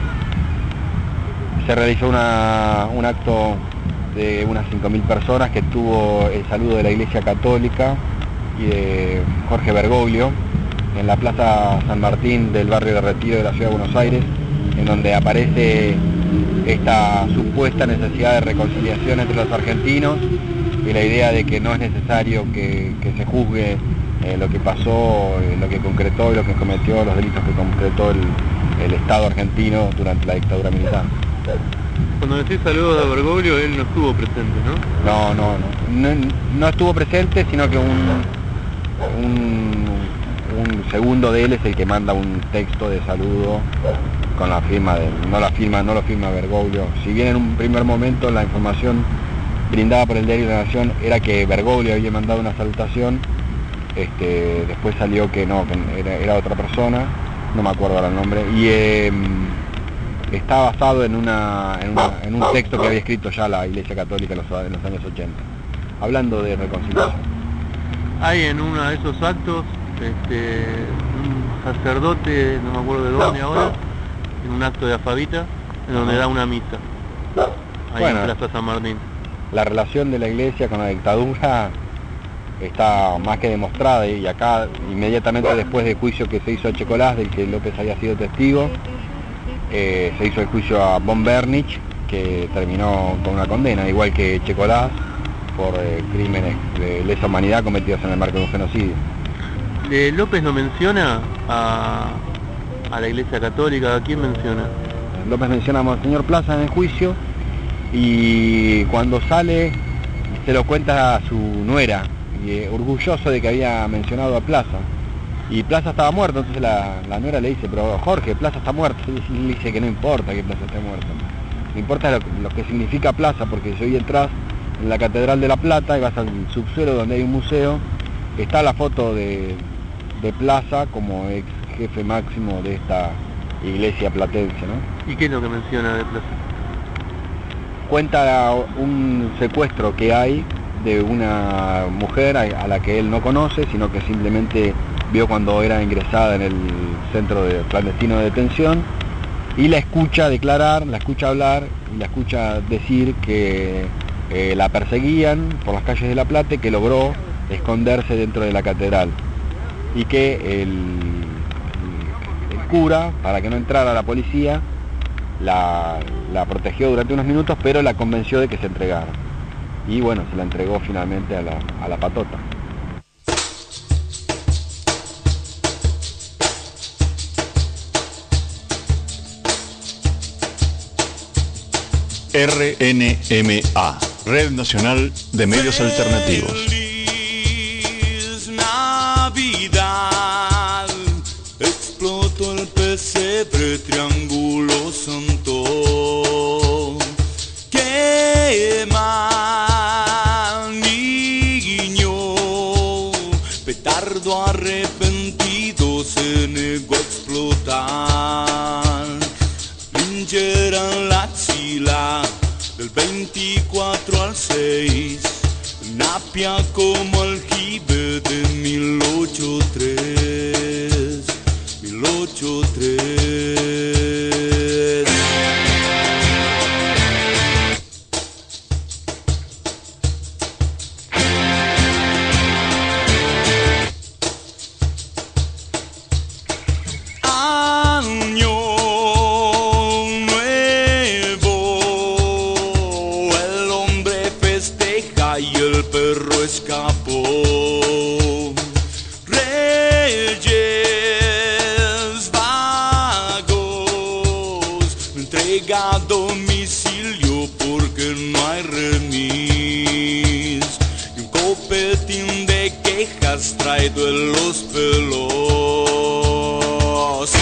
Se realizó un acto de unas 5.000 personas que tuvo el saludo de la Iglesia Católica y de Jorge Bergoglio en la Plaza San Martín del barrio de Retiro de la Ciudad de Buenos Aires, en donde aparece esta supuesta necesidad de reconciliación entre los argentinos y la idea de que no es necesario que se juzgue lo que pasó, lo que concretó y lo que cometió, los delitos que concretó el Estado argentino durante la dictadura militar. Cuando decís saludos a Bergoglio, él no estuvo presente, ¿no? No estuvo presente, sino que un segundo de él es el que manda un texto de saludo con la firma de él. No lo firma Bergoglio. Si bien en un primer momento la información brindada por el diario La Nación era que Bergoglio había mandado una salutación, después salió que no, que era otra persona, no me acuerdo ahora el nombre, y está basado en un texto que había escrito ya la Iglesia Católica en los años 80, hablando de reconciliación. Hay en uno de esos actos un sacerdote, no me acuerdo de dónde ahora, en un acto de Afavita, en donde da una misa, ahí en Plaza San Martín. La relación de la Iglesia con la dictadura está más que demostrada, y acá inmediatamente después del juicio que se hizo a Checolás, del que López había sido testigo, se hizo el juicio a von Bernich, que terminó con una condena, igual que Checolás, por crímenes de lesa humanidad cometidos en el marco de un genocidio. López no menciona a la Iglesia Católica, ¿a quién menciona? López menciona a Monseñor Plaza en el juicio, y cuando sale se lo cuenta a su nuera, y orgulloso de que había mencionado a Plaza. Y Plaza estaba muerto, entonces la nuera le dice, pero Jorge, Plaza está muerto. Y le dice que no importa que Plaza esté muerto. No importa lo que significa Plaza, porque si hoy entras en la Catedral de La Plata y vas al subsuelo donde hay un museo, está la foto de Plaza como ex jefe máximo de esta iglesia platense, ¿no? ¿Y qué es lo que menciona de Plaza? Cuenta un secuestro que hay de una mujer a la que él no conoce, sino que simplemente vio cuando era ingresada en el centro clandestino de detención, y la escucha declarar, la escucha hablar y la escucha decir que la perseguían por las calles de La Plata, que logró esconderse dentro de la catedral, y que el cura, para que no entrara la policía, la protegió durante unos minutos, pero la convenció de que se entregara. Y bueno, se la entregó finalmente a la patota. RNMA, Red Nacional de Medios Alternativos. Navidad, explotó el pesebre, triángulos Dardo arrepentido se negó a explotar. Trinchera en la axila del 24 al 6. Napia como aljibe de 1083. 1083. Escapó. Reyes vagos, entrega a domicilio porque no hay remis. Y un copetín de quejas traído en los pelos.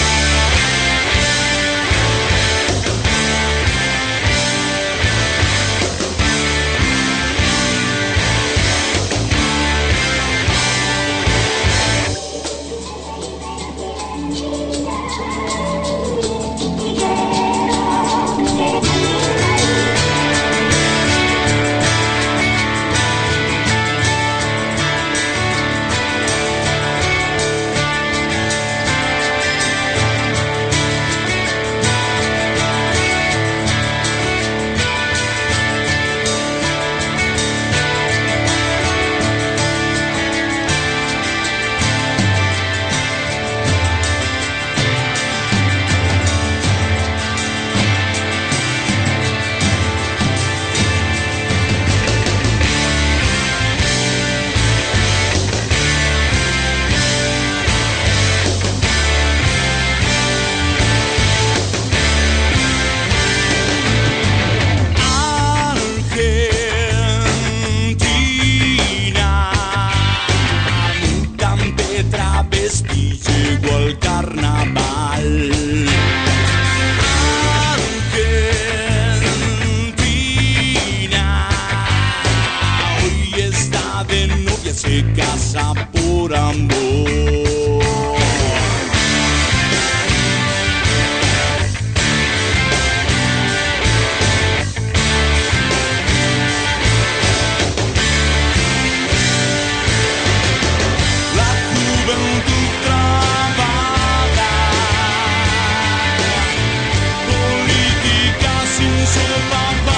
Se casa por amor. La juventud trabaja, política sin ser papá.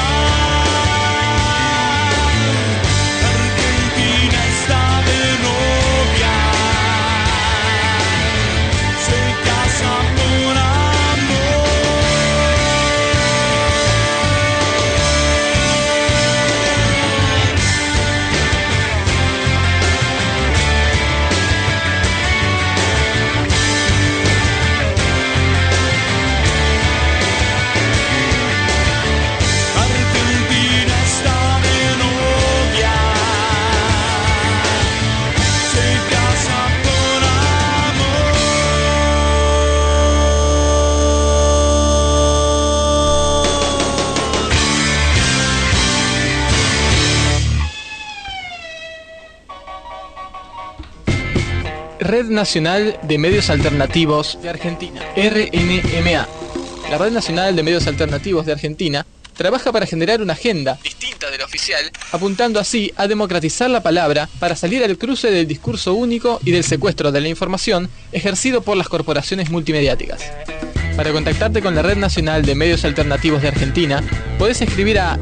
Red Nacional de Medios Alternativos de Argentina, RNMA. La Red Nacional de Medios Alternativos de Argentina trabaja para generar una agenda distinta de la oficial, apuntando así a democratizar la palabra para salir al cruce del discurso único y del secuestro de la información ejercido por las corporaciones multimediáticas. Para contactarte con la Red Nacional de Medios Alternativos de Argentina, podés escribir a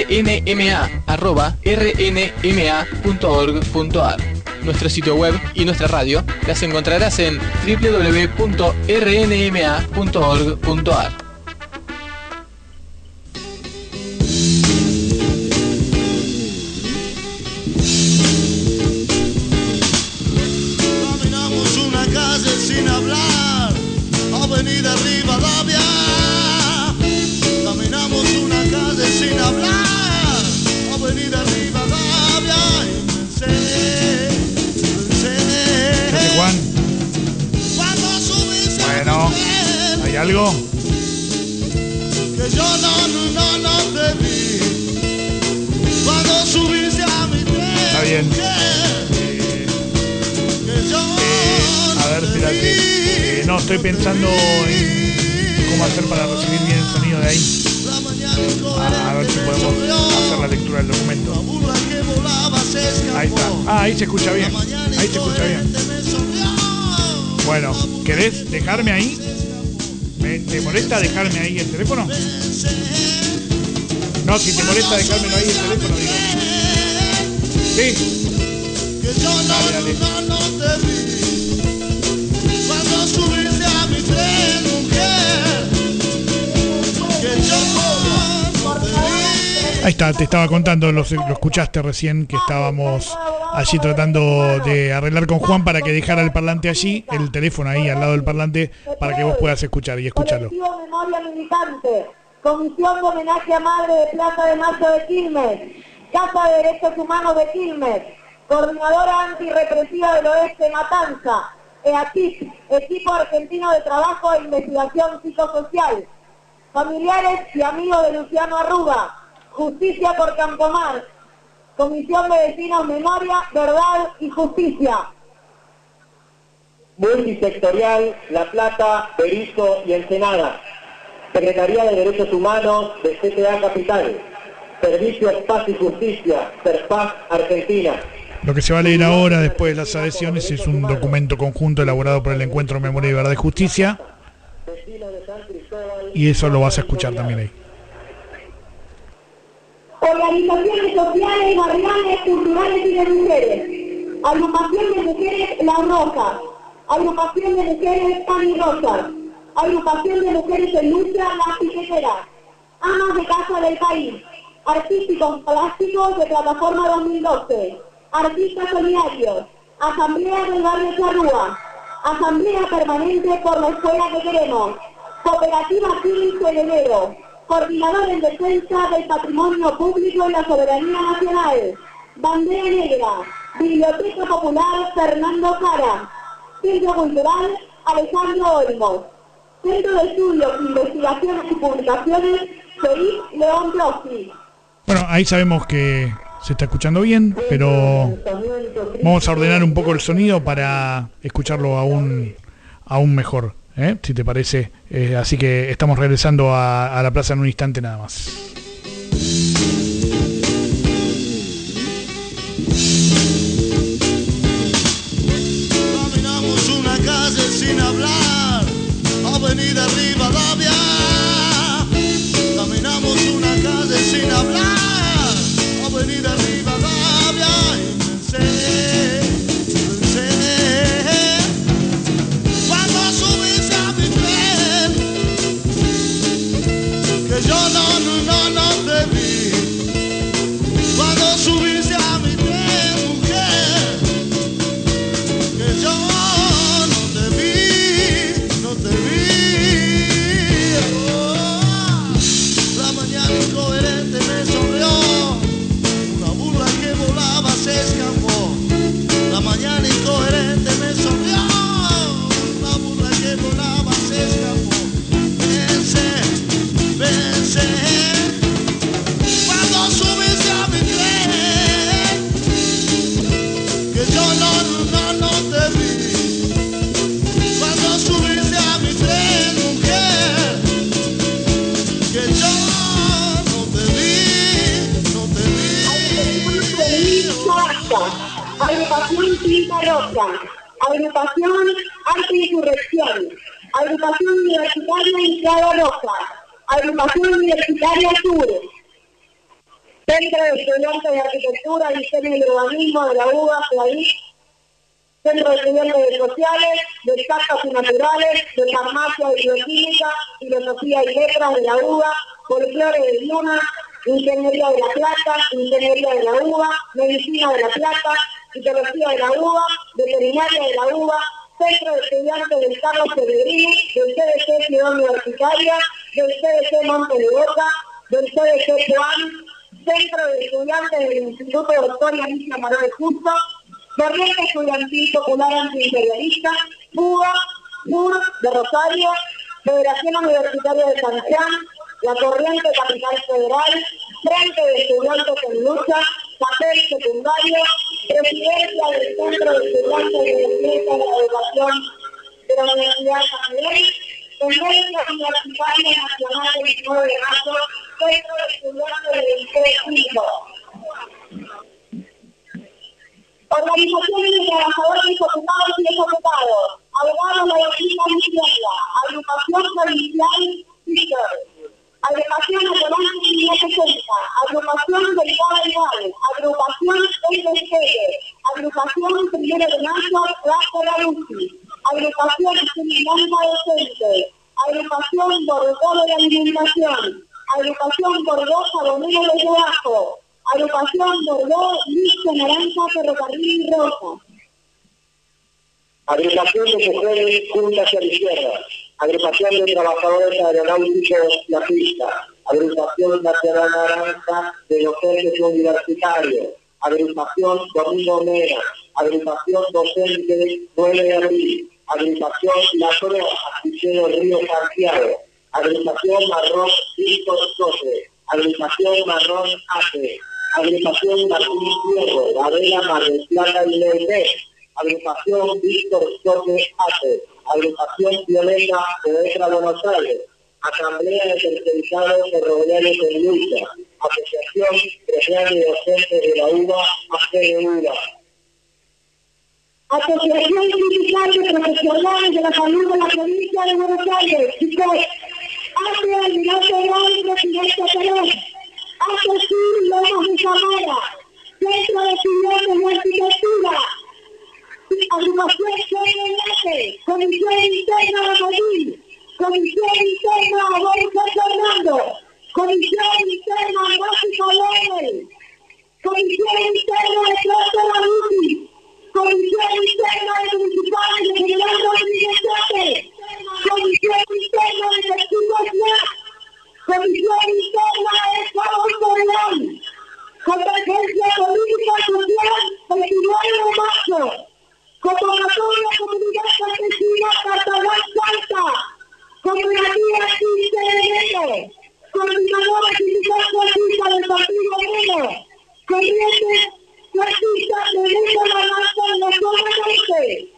rnma@rnma.org.ar. Nuestro sitio web y nuestra radio las encontrarás en www.rnma.org.ar. Caminamos una calle sin hablar, Avenida Rivadavia. Caminamos una calle sin hablar, Avenida Rivadavia. Y ¿Qué Juan? Bueno, ¿hay algo? Que yo no te vi cuando subiste a mi tren. Está bien. Que yo Espérate. No, estoy pensando en cómo hacer para recibir bien el sonido de ahí. A ver si podemos hacer la lectura del documento. Ahí está. Ahí se escucha bien. Ahí se escucha bien. Bueno, ¿querés dejarme ahí? ¿Te molesta dejarme ahí el teléfono? No, si te molesta dejármelo ahí el teléfono, digo. Sí. Dale, dale. Cuando subiste a mi tren, mujer, que yo no te vi. Ahí está, te estaba contando, lo escuchaste recién, que estábamos allí tratando de arreglar con Juan para que dejara el parlante allí, el teléfono ahí al lado del parlante, para que vos puedas escuchar y escucharlo. Colectivo Memoria Militante, Comisión de Homenaje a Madre de Plaza de Mayo de Quilmes, Casa de Derechos Humanos de Quilmes, Coordinadora Antirrepresiva del Oeste Matanza, EATIP, Equipo Argentino de Trabajo e Investigación Psicosocial, familiares y amigos de Luciano Arruga, Justicia por Campomar, Comisión de Vecinos Memoria, Verdad y Justicia. Multisectorial, La Plata, Berizo y Ensenada. Secretaría de Derechos Humanos de CTA Capital. Servicios Paz y Justicia, Serpaz Argentina. Lo que se va a leer ahora, después de las adhesiones, es un documento conjunto elaborado por el Encuentro Memoria y Verdad y Justicia. Y eso lo vas a escuchar también ahí. Organizaciones sociales, barriales, culturales y de mujeres. Agrupación de mujeres Las Rosas. Agrupación de mujeres Pan y Rosas. Agrupación de mujeres en lucha Las Piqueteras. Amas de casa del país. Artísticos plásticos de Plataforma 2012. Artistas solidarios. Asamblea del Barrio Charrúa. Asamblea permanente por la escuela que queremos. Cooperativa Quilmes Heredero. Coordinador en defensa del patrimonio público y la soberanía nacional. Bandera Negra. Biblioteca Popular Fernando Cara. Centro Cultural Alejandro Olmos. Centro de Estudios, Investigaciones y Publicaciones Feliz León Blossi. Bueno, ahí sabemos que se está escuchando bien, pero vamos a ordenar un poco el sonido para escucharlo aún mejor, si te parece. Así que estamos regresando a la plaza en un instante nada más. Caminamos una calle sin hablar, Avenida Rivadavia. Caminamos una calle sin hablar, Avenida Rivadavia. Y pensé, cuando subiste a mi tren, que yo no te vi. Cuando subiste a mi tren, mujer, que yo no te vi. Oh, la mañana incoherente me sonrió, una burla que volaba se escapó. La mañana incoherente me sonrió, una burla que volaba se escapó. Pensé, cuando subiste a mi tren, que yo no te vi. Cuando subiste a mi tren, mujer, que yo no te vi. Agrupación Tinta Rosa. Agrupación Arte Insurrección. Agrupación Universitaria Inflado Roja. Agrupación Universitaria Sur. Centro de Estudiantes de Arquitectura, Diseño y Urbanismo de la UBA, CEADIC. Centro de Estudiantes de Sociales, de Exactas y Naturales, de Farmacia y Bioquímica, Filosofía y Letras de la UBA, Folclore de Luna, Ingeniería de la Plata, Ingeniería de la UBA, Medicina de la Plata, Psicología de la UBA, Veterinaria de la UBA, Centro de Estudiantes del Carlos Pellegrini, del CDC Ciudad Universitaria, del CDC Monte de Oca, del CDC Juan, Centro de Estudiantes del Instituto Doctor Alicia Maró de Justo, Corriente Estudiantil Popular Antiimperialista, FUBA, FUR de Rosario, Federación Universitaria de San Juan, la Corriente Capital Federal, Frente de Estudiantes en Lucha, Papel Secundario, Presidencia del Centro de Estudiantes de Defensa de la Educación la Universidad Nacional, Conferencia Universitaria Nacional del 19 de Mayo, Centro de Estudiantes del Liceo Quinto. Organizaciones de trabajadores ocupados y desocupados, abogados de la Oficina Vivienda, Agrupación Provincial Víctor, Agrupación Nacional de 60, Agrupación Delegada Igual, Agrupación SSG, Agrupación 1 de Mayo, Plaza La Lucy, Agrupación Semilanza Docente, Agrupación Bordeaux de Alimentación, Agrupación Bordeaux Sabonero de Trabajo, Agrupación Bordeaux Listo Naranja Ferrocarril Rosa. Agrupación de Mujeres Juntas a la Izquierda, Agrupación de Trabajadores Aeronáuticos La Pista, Agrupación Nacional Naranja de Docentes Universitarios, Agrupación Domingo Mera, Agrupación Docente 9 de Abril, Agrupación La Pro, Astillero Río Santiago, Agrupación Marrón Víctor Sote, Agrupación Marrón Ace, Agrupación Martín Fierro, Varela, Mar del Plata y Leite, Agrupación Víctor Sote Ace, Agrupación Violeta Federa Buenos Aires, Asamblea de Tercerizados Ferroviarios en Lucha, Asociación Gremial de Docentes de la UBA, ACDUBA. Asociación Sindical de Profesionales de la Salud de la Provincia de Buenos Aires, CICOS, hace Almirante Brown, Presidente Perón, hace Sur Lomas de Zamora, Centro de Estudiantes de Arquitectura, Agrupación CNL, Comisión Interna de Madrid, Comisión Interna Borja Fernando, Comisión Interna Básica López, Comisión Interna de Plaza La Lucy, Comisión Interna de Municipales de General Rodríguez, Comisión Interna de Testigos NAC, Comisión Interna de Salón Corleón, Convergencia Política Social 29 de marzo, Convocatoria Comunidad Campesina Cartagán Salta, Cooperativa 15 de enero, Coordinadora Sindical Fascista del Partido Obrero, Corriente Fascista de Lucha Naranja en la zona norte.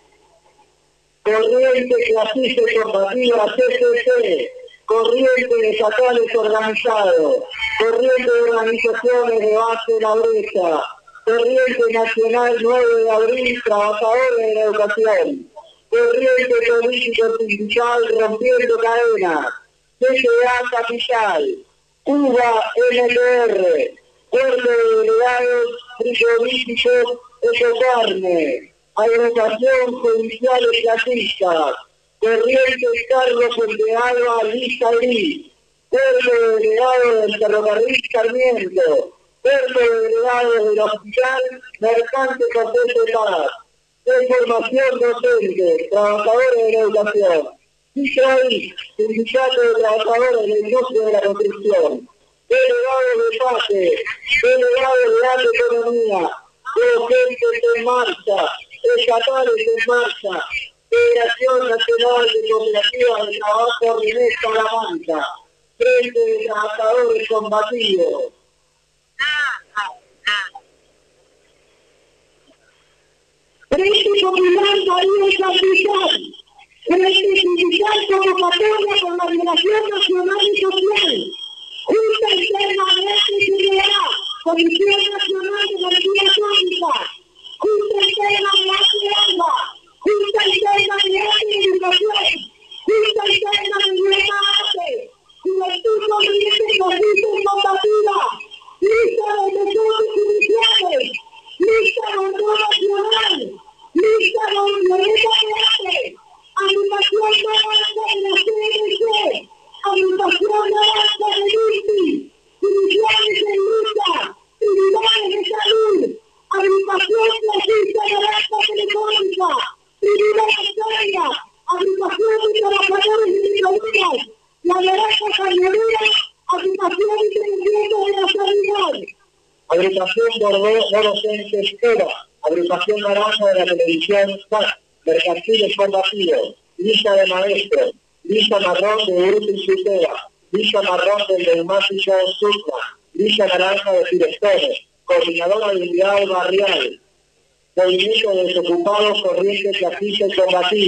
Corriente Clasista y Combativa CCC, Corriente de Estatales Organizados, Corriente de Organizaciones de Base de la Brecha, Corriente Nacional 9 de Abril, Trabajadores de la Educación, Corriente Político Sindical Rompiendo Cadenas, CCA Capital, UBA NPR, Cuerpo de Delegados Frigoríficos Ecocarne, Agrupación Judicial Clasistas, Corriente Carlos de Alba Lista Gris, Cuerpo de Delegados del Ferrocarril Sarmiento, Cuerpo de Delegados del Hospital Mercante Cortés de Paz, de Formación Docente, Trabajadores de la Educación, CITRAI, Sindicato de Trabajadores de la Industria de la Construcción, Delegados de PASE, Delegados de Alta Economía, Docentes en Marcha, Estatales en Marcha, Federación Nacional de Cooperativas de Trabajo René Salamanca, Frente de Trabajadores Combativos. Frente Popular María Capital, Frente Sindical Convocatoria con la Relación Nacional y Social, Junta Interna de FCA, Comisión Nacional de Energía Atómica, Junta Interna de ACE-ALBA, Junta Interna de ACE-Educación, Junta Interna de Vivienda ACE, Juventud Corriente Cosita y Combativa, Lista de Defensores Judiciales, Lista Bordeaux Nacional, Lista con Violeta Peate, Agrupación Naranja de la CNC, Agrupación Naranja de LISTI, Judiciales en Lucha, Tribunales de Salud, Agrupación Clasista Naranja Telefónica, Tribunal Historia, Agrupación de Trabajadores de Minorías, la Naranja Cañonera, Agrupación Independiente de la Sanidad. Agrupación Bordeaux No Docentes ERA, Agrupación Naranja de la Televisión SAC, Mercantiles Combativos, Lista de Maestros, Lista Marrón de Grupo y Sutera, Lista Marrón del Neumático Sucra, Lista Naranja de Directores, Coordinadora de Unidad Barrial, Movimiento de Desocupados Corriente Clasista y Combativa,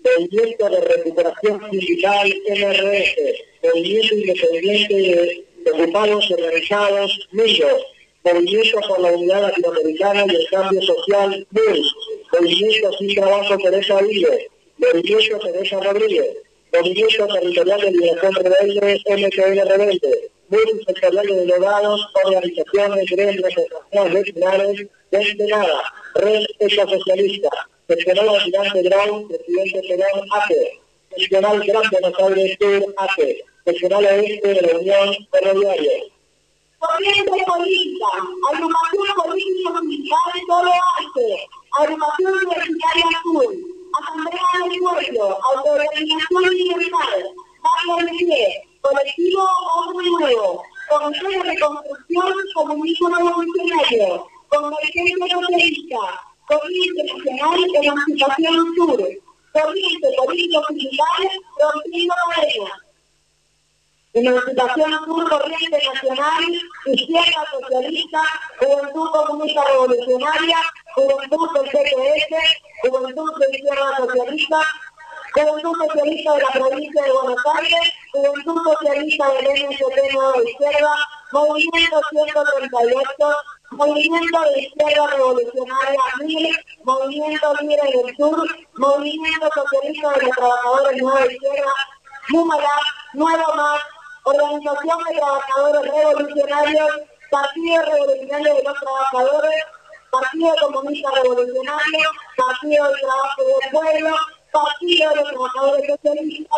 Movimiento de Recuperación Sindical MRS, Movimiento Independiente de Ocupados Organizados MIGO, Movimiento por la Unidad Latinoamericana y el Cambio Social MUS, Movimiento Sin Trabajo Teresa Vive, Movimiento Teresa Rodríguez, Movimiento Territorial de Liberación Rebelde MTN Rebelde, MUS Sectorial de Delegados, Organizaciones, Gremios, Asociaciones Vecinales, Desde Nada, Red Ecosocialista, Seccional Almirante Grau, Presidente Perón ATE, Seccional Gran Buenos Aires Sur ATE, Seccional Oeste de la Unión Ferroviaria. Corriente política, agrupación política sindical solo ATE, agrupación universitaria Sur, Asamblea del Pueblo, Autoorganización Libertad, Barrio de Pie, Colectivo Hombre Nuevo, Comité de Reconstrucción Comunismo Revolucionario, Convergencia Socialista, Corriente Nacional Emancipación Sur, Corriente Político Sindical Rodrigo Moreno. Emancipación Sur, Corriente Nacional, Izquierda Socialista, Juventud Comunista Revolucionaria, Juventud del CPS, Juventud de Izquierda Socialista, Juventud Socialista de la Provincia de Buenos Aires, Juventud Socialista del MST Nueva Izquierda, Movimiento 138, Movimiento de Izquierda Revolucionaria MIL, Movimiento Libre del Sur, Movimiento Socialista de los Trabajadores Nueva Izquierda, Múmala, Nuevo Más, Organización de Trabajadores Revolucionarios, Partido Revolucionario de los Trabajadores, Partido Comunista Revolucionario, Partido del Trabajo del Pueblo, Partido de los Trabajadores Socialistas,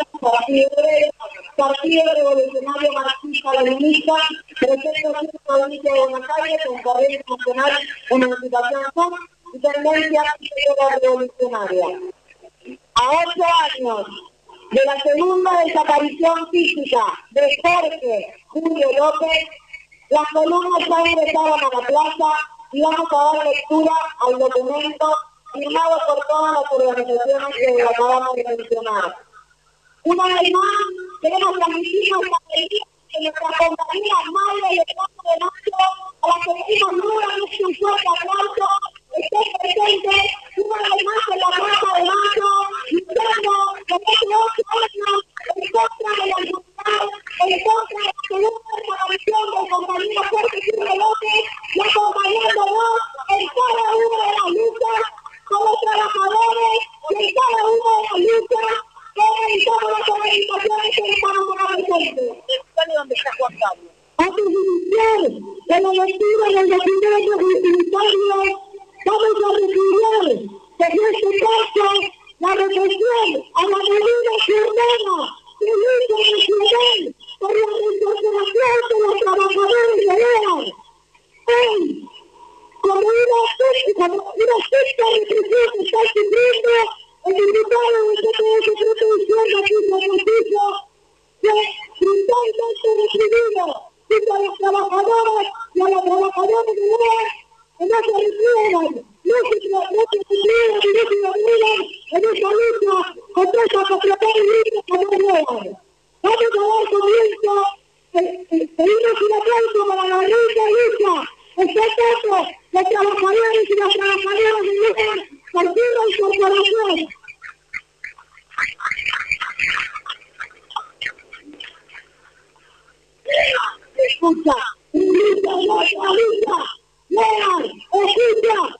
Partido Revolucionario Marxista-Leninista, Prefecto de la Provincia de Buenos Aires, con Corriente Nacional, Emancipación Sur y Tendencia Revolucionaria. A 8 años de la segunda desaparición física de Jorge Julio López, las columnas ya ingresaron a la plaza y vamos a dar lectura al documento firmado por todas las organizaciones que acabamos de mencionar. Una vez más, queremos transmitir nuestra alegría que nuestra compañía madre de Plaza de Mayo, a la que pedimos nuevamente un fuerte aplauso, esté presente una vez más en la Plaza de Mayo, luchando desde hace 8 años en contra de la impunidad, en contra de la segunda desaparición del compañero Jorge Julio López y acompañándonos en cada una de las luchas como trabajadores y en cada una de las luchas que realizamos las organizaciones que estamos presentes. Antes de iniciar la lectura del documento comunitario, vamos a recordar que en este caso la represión a la medida ciudadana de lucha nacional por la reincorporación de los trabajadores de EAR. Hoy, como una sexta represión que está sufriendo el diputado del CPS Fruto de Izquierda, Cristian Castillo, que brutalmente recibido junto a los trabajadores y a los trabajadores de EAR, que no se repliegan, no se repliegan y no se doblegan en esta lucha contra esa propiedad libre que no EAR. Vamos a dar comienzo, pedimos un aplauso para la lucha, está tanto de trabajadores y las trabajadoras de EAR por su reincorporación. Escucha, lucha, EAR, escucha.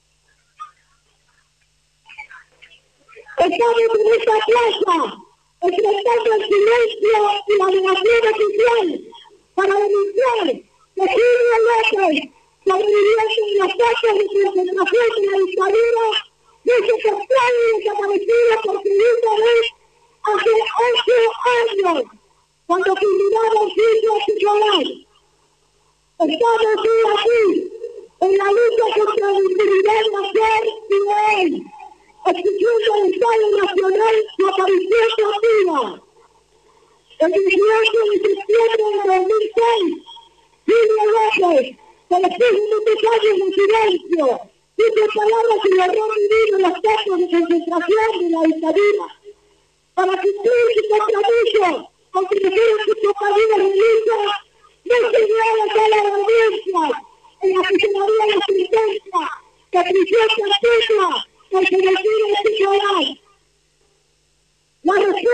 Estamos en esta plaza, enfrentando el silencio y la negación oficial para denunciar que Julio López, sobreviviente de los actos de concentración de la dictadura, fue secuestrado y desaparecido por segunda vez hace 8 años, cuando culminaba el ciclo escolar. Estamos hoy aquí, en la lucha contra la impunidad nacional y de él, exigiendo al Estado Nacional su aparición continua. El 18 de septiembre de 2006, Julio López, después de muchos años de silencio, dice palabras y logró vivir en los campos de concentración de la dictadura, para cumplir su compromiso con que fueron sus compañeros de lucha, no se llegaron a la audiencia en la que se daría la sentencia de prisión perpetua por genocidio escolar.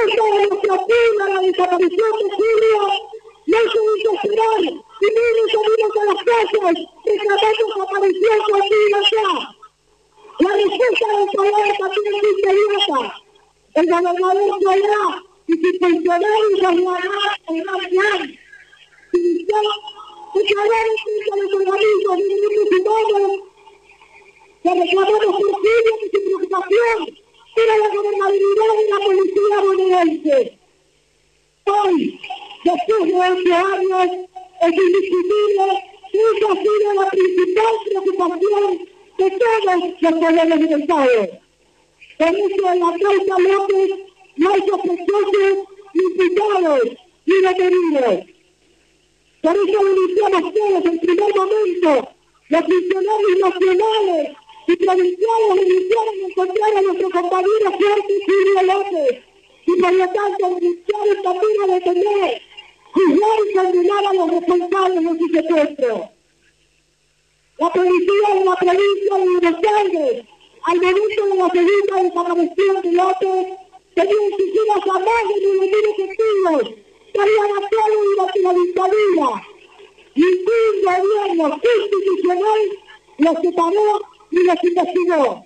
respuesta de nuestra pueblo a la desaparición de Julio no se hizo esperar y miles salimos a las calles reclamando su aparición aquí y allá. La respuesta del poder también es inmediata. El gobernador Soledad y sus funcionarios el Marcial declararon frente a los organismos de derechos humanos que reclamamos auxilio y su preocupación era la gobernabilidad de la policía bonaerense. Hoy, después de 11 años, es indiscutible que esa ha sido la principal preocupación de todos los poderes del Estado. Por eso en la causa López no hay sospechosos, ni imputados, ni detenidos. Por eso denunciamos todos en primer momento, los funcionarios nacionales y provinciales denunciaron encontrar a nuestro compañero fuerte Julio López y por lo tanto denunciaron también a detener, juzgar y condenar a los responsables de su secuestro. La policía de la provincia de Buenos Aires, al momento de la segunda desaparición de López, tenía en sus filas a más de 9.000 efectivos que habían actuado durante la dictadura. Ningún gobierno institucional los separó ni los investigó.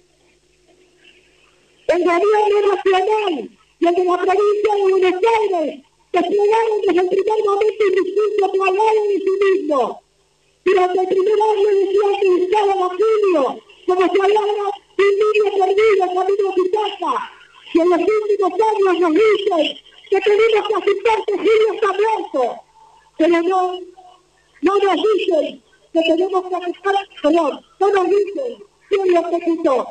El gobierno nacional y el de la provincia de Buenos Aires desplegaron desde el primer momento un discurso plagado de sí mismo. Durante el primer año decían que buscaban a Julio, como si hablara de un niño perdido camino a su casa. Y en los últimos años nos dicen que tenemos que aceptar que Julio está muerto. Pero no nos dicen que tenemos que aceptar, no nos dicen quién lo ejecutó.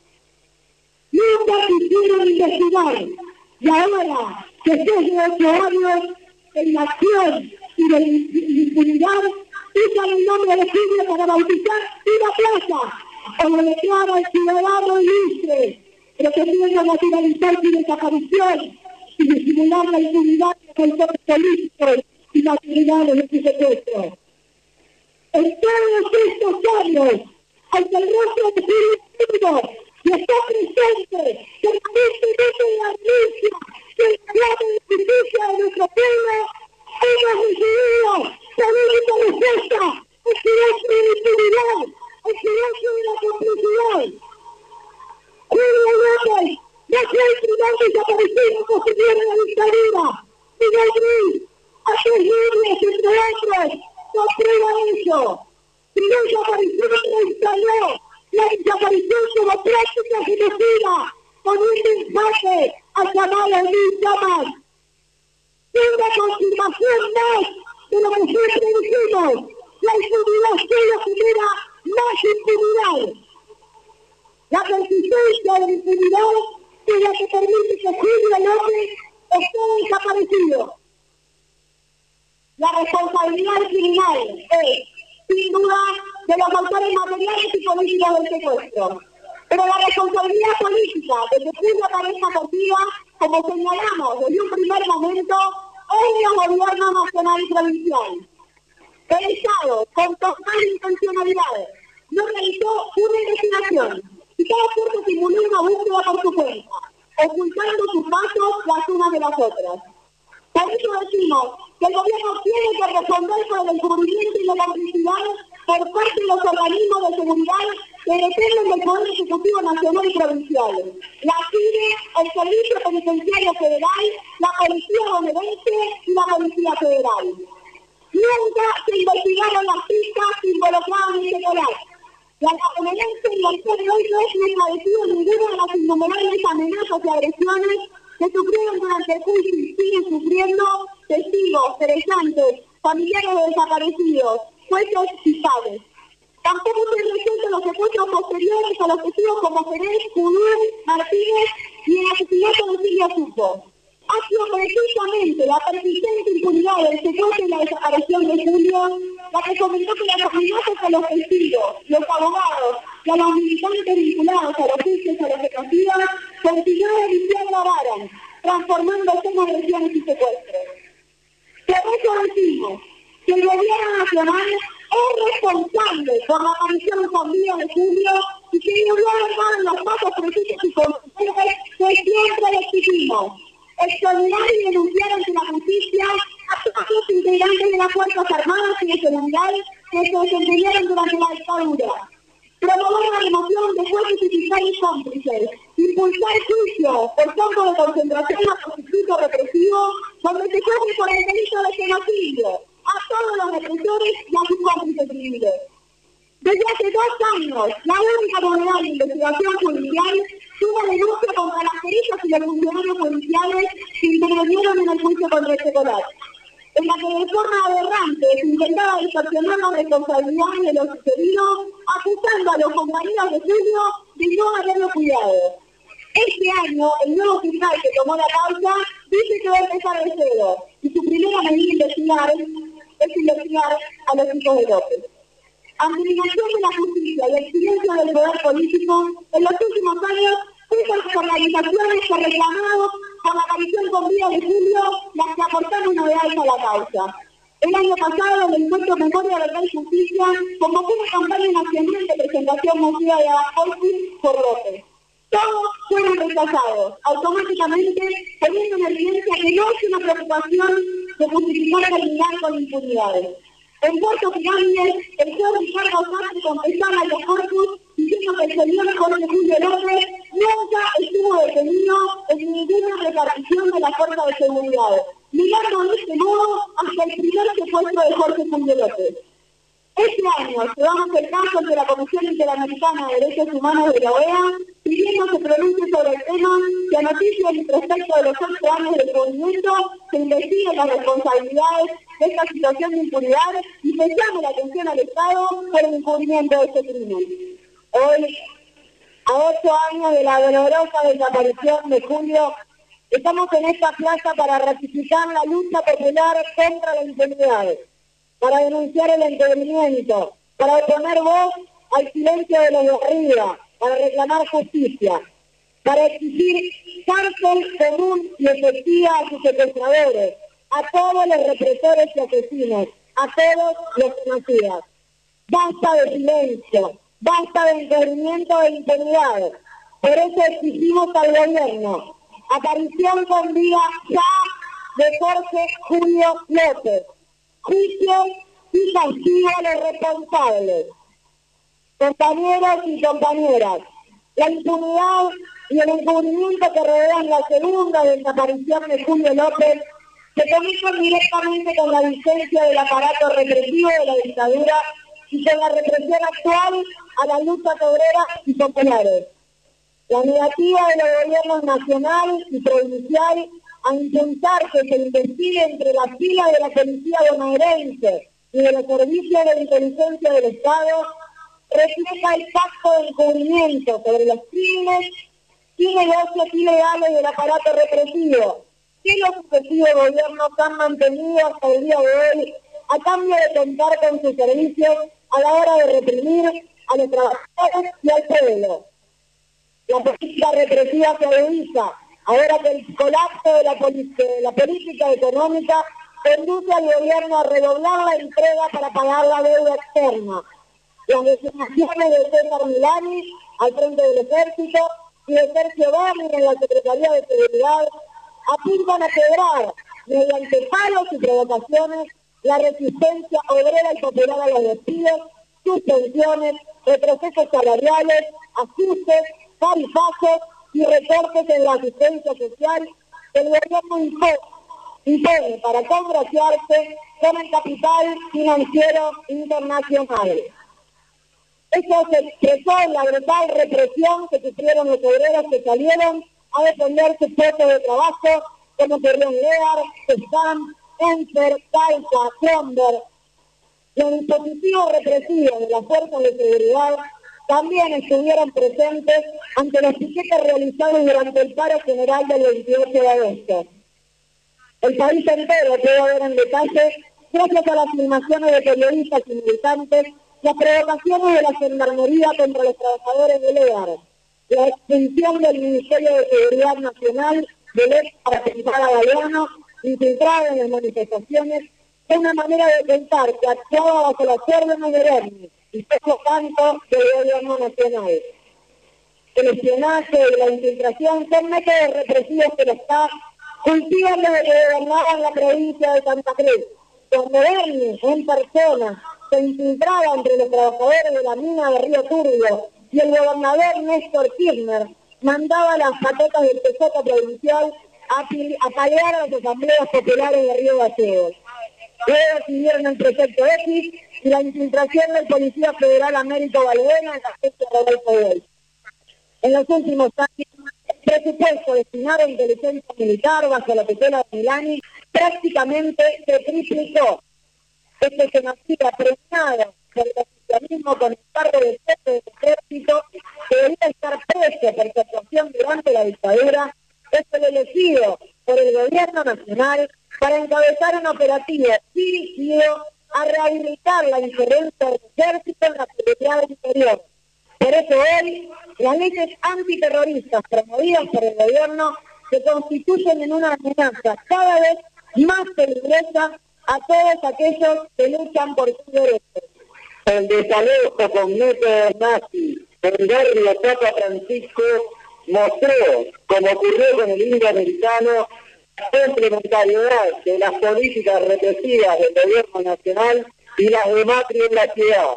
Nunca quisieron investigar. Y ahora, después de 8 años, en la acción y de impunidad, usan el nombre de Julio para bautizar una plaza, como declara el ciudadano ilustre, pretendiendo naturalizar su desaparición y disimular la impunidad de los políticos y materiales de su secuestro. En todos estos años, ante el rostro de Julio y está presente permanentemente la denuncia del reclamo de justicia de nuestro pueblo, hemos decidido tener una respuesta, el silencio de la impunidad, el silencio de la complicidad. Julio López no fue el primer desaparecido que se dio en la dictadura. Miguel Ruiz, aquel libres entre otros, no prueba eso. Y la desaparición reinstaló la desaparición como práctica genocida, con un mensaje a llamar Luis Llamas. Una confirmación más de lo que siempre dijimos, la impunidad solo genera más impunidad. La persistencia de la impunidad es la que permite que Julio López esté desaparecido. La responsabilidad criminal es, sin duda, de los autores materiales y políticos del secuestro. Pero la responsabilidad política de que Julio aparezca contigo, como señalamos desde un primer momento, es de los gobiernos nacional y provincial. El Estado, con total intencionalidad, no realizó una investigación y cada cuerpo simuló una búsqueda por su cuenta, ocultando sus pasos las unas de las otras. Por eso decimos que el gobierno tiene que responder por el encubrimiento y la complicidad por parte de los organismos de seguridad que dependen del Poder Ejecutivo Nacional y Provincial. La CIDE, el Servicio Penitenciario Federal, la Policía Bonaerense y la Policía Federal. Nunca se investigaron las pistas involucradas en este colapso. La bonaerense y el día de hoy no es desagradecido ninguna de las innumerables amenazas y agresiones que sufrieron durante el juicio y siguen sufriendo testigos, interesantes, familiares de desaparecidos, jueces y padres. Tampoco se resuelven los secuestros posteriores a los testigos como Jerez, Judú, Martínez y el asesinato de Silvia Supo. Ha sido precisamente la persistente impunidad del secuestro y la desaparición de Julio la que comentó que las amenazas a los testigos, los abogados y a los militantes vinculados a los juicios y a las detectivas continuaron y se agravaron, transformándose en agresiones y secuestros. Por eso decimos que el gobierno nacional es responsable por la aparición con vida de Julio y que debió haber dado los pasos precisos y concretos que siempre le exigimos. Esto condenar y denunciar ante la justicia a todos los integrantes de las Fuerzas Armadas y de Seguridad que se desempeñaron durante la dictadura. Promover la remoción de jueces y fiscales cómplices, impulsar juicios por campo de concentración a proscripto represivo donde se juzgue por el delito de genocidio a todos los represores y a sus cómplices civiles. Desde hace 2 años, la única novedad de investigación judicial fue una denuncia contra las perillas y los funcionarios judiciales que intervinieron en el juicio contra este Colat, en la que de forma aberrante se intentaba distorsionar la responsabilidad de lo sucedido, acusando a los compañeros de Julio de no haberlo cuidado. Este año, el nuevo fiscal que tomó la causa dice que va a empezar de cero, y su primera medida es investigar a los hijos de López. Ante la inacción de la justicia y el silencio del poder político, en los últimos años, muchas organizaciones se han reclamado por la aparición con vida de Julio, las que aportaron novedades a la causa. El año pasado, el Encuentro Memoria, Verdad y Justicia convocó una campaña nacional de presentación masiva de Abascolfi por López. Todos fueron rechazados, automáticamente poniendo en evidencia que no es una preocupación de justificar terminar con impunidades. En Puerto Pirámides, el juez Ricardo Sánchez confesaba a los corpus diciendo que el señor Jorge Julio López nunca estuvo detenido en ninguna repartición de la fuerza de seguridad, ligando de este modo hasta el primer secuestro de Jorge Julio López. Este año llevamos el caso ante la Comisión Interamericana de Derechos Humanos de la OEA, pidiendo que pronuncie sobre el tema, que anoticie respecto de los 8 años de movimiento, se investiguen las responsabilidades de esta situación de impunidad y se llame la atención al Estado por el encubrimiento de este crimen. Hoy, a 8 años de la dolorosa desaparición de Julio, estamos en esta plaza para ratificar la lucha popular contra la impunidad, para denunciar el encubrimiento, para poner voz al silencio de los de arriba, para reclamar justicia, para exigir cárcel común y efectiva a sus secuestradores, a todos los represores y asesinos, a todos los genocidas. Basta de silencio, basta de encubrimiento e impunidad. Por eso exigimos al gobierno aparición con vida ya de Jorge Julio López, juicio y castigo a los responsables. Compañeros y compañeras, la impunidad y el encubrimiento que rodean la segunda desaparición de Julio López se conectan directamente con la vigencia del aparato represivo de la dictadura y con la represión actual a las luchas obreras y populares. La negativa de los gobiernos nacional y provincial a intentar que se investigue entre las filas de la policía bonaerense y de los servicios de inteligencia del Estado refleja el pacto de encubrimiento sobre los crímenes y negocios ilegales del aparato represivo que los sucesivos gobiernos han mantenido hasta el día de hoy a cambio de contar con sus servicios a la hora de reprimir a los trabajadores y al pueblo. La política represiva se agudiza ahora que el colapso de la política económica conduce al gobierno a redoblar la entrega para pagar la deuda externa. Las designaciones de César Milani al frente del Ejército y de Sergio Berni en la Secretaría de Seguridad apuntan a quebrar, mediante paros y provocaciones, la resistencia obrera y popular a los despidos, suspensiones, retrocesos salariales, ajustes, tarifazos y recortes en la asistencia social que el gobierno impone para congraciarse con el capital financiero internacional. Esto se expresó en la brutal represión que sufrieron los obreros que salieron a defender sus puestos de trabajo, como Perrión Lear, Pestam, Enfer, Caixa, Tromber. Los dispositivos represivos de las fuerzas de seguridad también estuvieron presentes ante los piquetes realizados durante el paro general del 28 de agosto. El país entero pudo ver en detalle, gracias a las filmaciones de periodistas y militantes, las provocaciones de la Gendarmería contra los trabajadores de Lear, la extinción del Ministerio de Seguridad Nacional del ex paracaidista Galeano, infiltrado en las manifestaciones, es una manera de pensar que actuaba bajo las órdenes de Berni y por tanto del gobierno nacional. El espionaje y la infiltración son métodos represivos que el Estado cultivan desde que gobernaban la provincia de Santa Cruz. Cuando Bernie, en persona, se infiltraba entre los trabajadores de la mina de Río Turbio y el gobernador Néstor Kirchner mandaba las patotas del PJ provincial a pelear a las asambleas populares de Río Gallegos. Luego siguieron el proyecto X y la infiltración del policía federal Américo Balbuena en la fecha de Rodolfo Boy. En los últimos años, el presupuesto destinado a inteligencia militar bajo la tutela de Milani prácticamente se triplicó. Este genocida premiado por el oficialismo con el cargo de jefe del ejército, que debía estar preso por su actuación durante la dictadura, es el elegido por el gobierno nacional para encabezar un operativo dirigido a rehabilitar la injerencia del ejército en la seguridad del interior. Por eso hoy, las leyes antiterroristas promovidas por el gobierno se constituyen en una amenaza cada vez más peligrosa a todos aquellos que luchan por sus derechos. El desalojo con métodos nazis en barrio Papa Francisco mostró, como ocurrió con el indio americano, la complementariedad de las políticas represivas del gobierno nacional y las de Macri en la ciudad.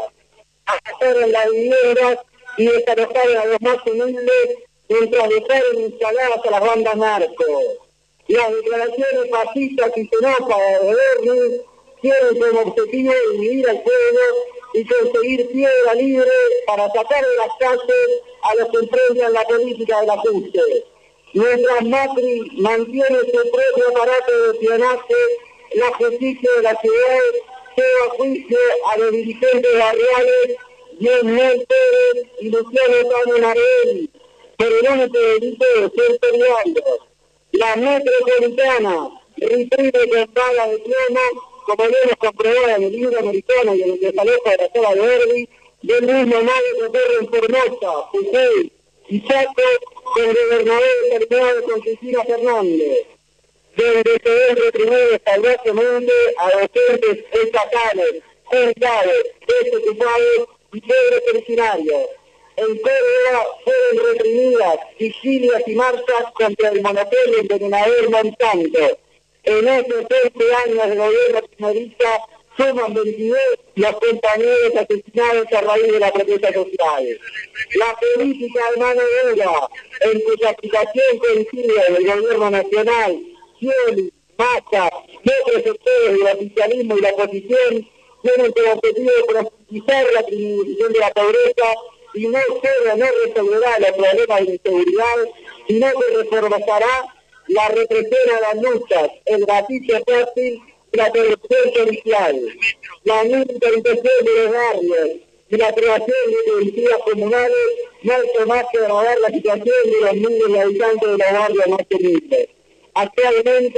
Asaron las viviendas y desalojaron a los más humildes mientras dejaron instaladas a las bandas narcos. Las declaraciones fascistas y xenófobas de Bernie tienen como objetivo dividir al pueblo y conseguir piedra libre para sacar de las calles a los que enfrentan la política del ajuste. Mientras Macri mantiene su propio aparato de espionaje, la justicia de la ciudad lleva a juicio a los dirigentes barriales Dionel Pérez y Luciano Tano Narelli, por el único delito de ser peleando. La metropolitana reprime con balas de plomo, como lo hemos comprobado en el libro americano y en el desalojo de la sala de Verdi, del mismo modo que ocurre en Formosa, Jujuy y Chaco, con el gobernador determinado con Cristina Fernández, donde se ven reprimidos salvajemente a docentes estatales, juzgados, desocupados y pobres originarios. En Córdoba fueron reprimidas vigilias y marchas contra el monopolio envenenador Monsanto. En estos 20 años de gobierno kirchnerista suman 22 los compañeros asesinados a raíz de la protesta social. La política de mano dura, en cuya aplicación coincide el gobierno nacional, Scioli, Massa, y otros sectores del oficialismo y la oposición, tienen como objetivo profundizar la criminalización de la pobreza y no solo no resolverá los problemas de inseguridad, sino que reforzará la represión a las luchas, el gatillo fácil y la corrupción policial, la militarización de los barrios y la creación de policías comunales no hace más que agravar la situación de los miles de habitantes de los barrios más humildes. Actualmente,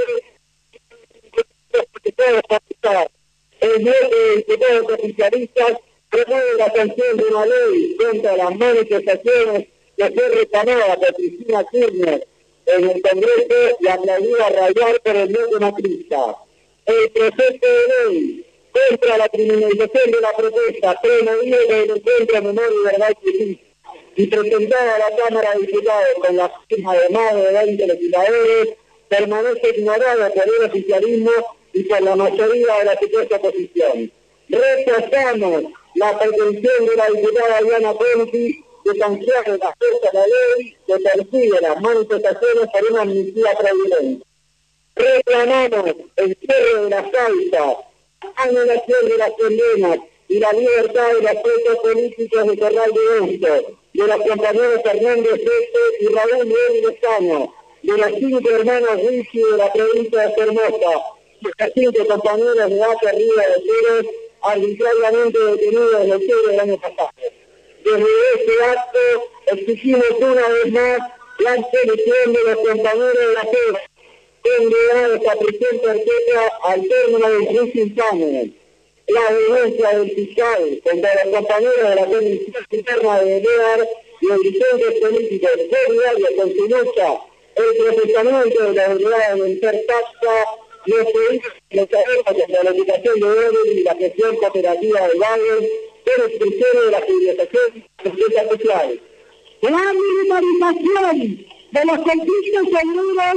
el bloque de diputados oficialistas promueve la sanción de una ley contra las manifestaciones que fue reclamada por Cristina Kirchner en el Congreso y aplaudida a rayar por el bloque macrista. El proyecto de ley contra la criminalización de la protesta promovido por el Encuentro Memoria y Verdad y Justicia y presentada a la Cámara de Diputados con la firma de más de 20 legisladores permanece ignorada por el oficialismo y por la mayoría de la supuesta oposición. Rechazamos la pretensión de la diputada Diana Conti de sancionar la fuerza de la ley que persigue las manifestaciones por una amnistía fraudulenta. Reclamamos el cierre de las causas, la anulación de las condenas y la libertad de los presos políticos de Corral de Benzo, de los compañeros Fernández Este y Raúl León Lozano, de los 5 hermanos Ricci de la provincia de Formosa, de los 5 compañeros de Vaca Río de Ceres, arbitrariamente detenidos en octubre del año pasado. Desde este acto exigimos una vez más la absolución de los compañeros de la FED, condenados a prisión perpetua al término del juicio infame. La denuncia del fiscal contra los compañeros de la Comisión Interna de Lear y los dirigentes políticos solidarios con su lucha, el procesamiento de la unidad de Intertaxa, los pedidos de contra la educación de Berlín y la gestión cooperativa de Wagner, con expresiones de la civilización y la social. La militarización de los conflictos seguros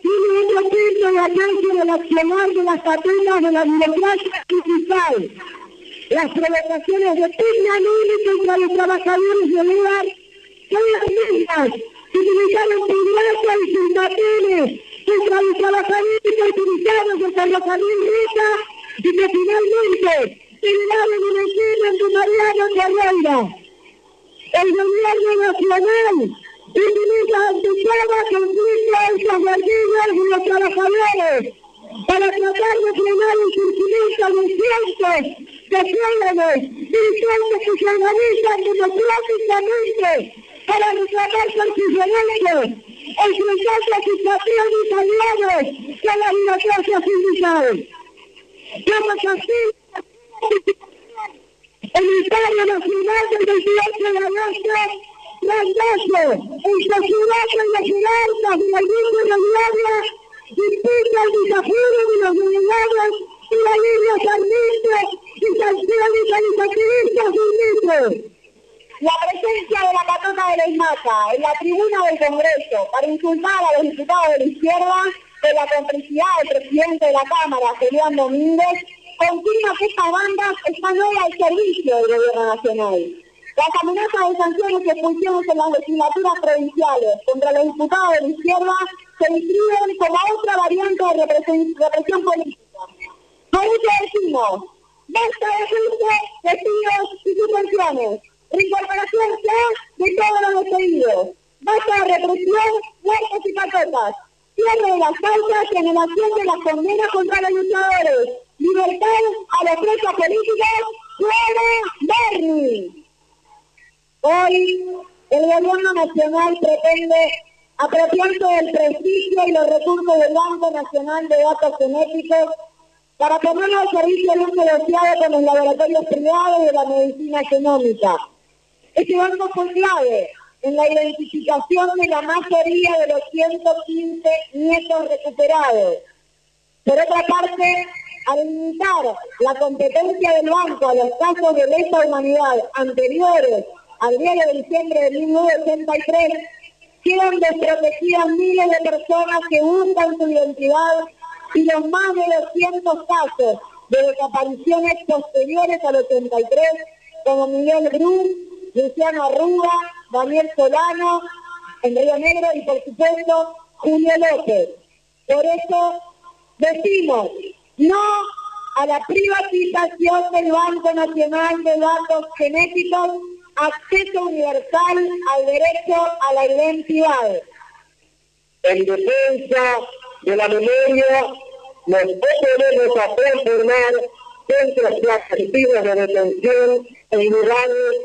tiene otro punto de alcance del accionar de las patrullas de la burocracia judicial. Las provocaciones de Pignanini contra los trabajadores del lugar son las mismas que utilizaron Pedraza y sus matones contra los trabajadores autorizados del ferrocarril Ruta y que finalmente terminaron en el crimen de Mariano Ferreira. El gobierno nacional utiliza anticipada conflicto a esas guardias de los trabajadores para tratar de frenar el surgimiento de cientos de jóvenes dirigentes que se organizan democráticamente para reclamar por sus derechos, enfrentando a sus patrones aliados de la burocracia sindical. Somos así el Ministerio Nacional del 28 de agosto Randazo, el Sociedad y las jerarcas de la Iglesia Regulada implica el desafío de los delegados y la línea sarmiento y sanciones a los activistas del La presencia de la patota de la IMATA en la tribuna del Congreso para insultar a los diputados de la izquierda de la complicidad del presidente de la Cámara, Julián Domínguez, confirma que estas bandas están hoy al servicio del gobierno nacional. Las amenazas de sanciones y expulsiones en las legislaturas provinciales contra los diputados de la izquierda se inscriben como otra variante de represión política. Por eso decimos, basta de juicio, despidos y suspensiones, reincorporación ya de todos los despedidos, basta de represión, muertes y patotas, cierre de las causas y anulación de las condenas contra los luchadores, libertad a los presos políticos, fuera Berni. Hoy el gobierno nacional pretende apropiarse del prestigio y los recursos del Banco Nacional de Datos Genéticos para ponerlo al servicio de un negociado con los laboratorios privados de la medicina genómica. Este banco fue clave en la identificación de la mayoría de los 115 nietos recuperados. Por otra parte, al limitar la competencia del banco a los casos de lesa humanidad anteriores al 10 de diciembre de 1983, quedan desprotegidas miles de personas que buscan su identidad y los más de 200 casos de desapariciones posteriores al 83, como Miguel Bru, Luciano Arruga, Daniel Solano, en Río Negro y por supuesto Julio López. Por eso decimos no a la privatización del Banco Nacional de Datos Genéticos, acceso universal al derecho a la identidad. En defensa de la memoria, nos proponemos a transformar centros clandestinos de detención en lugares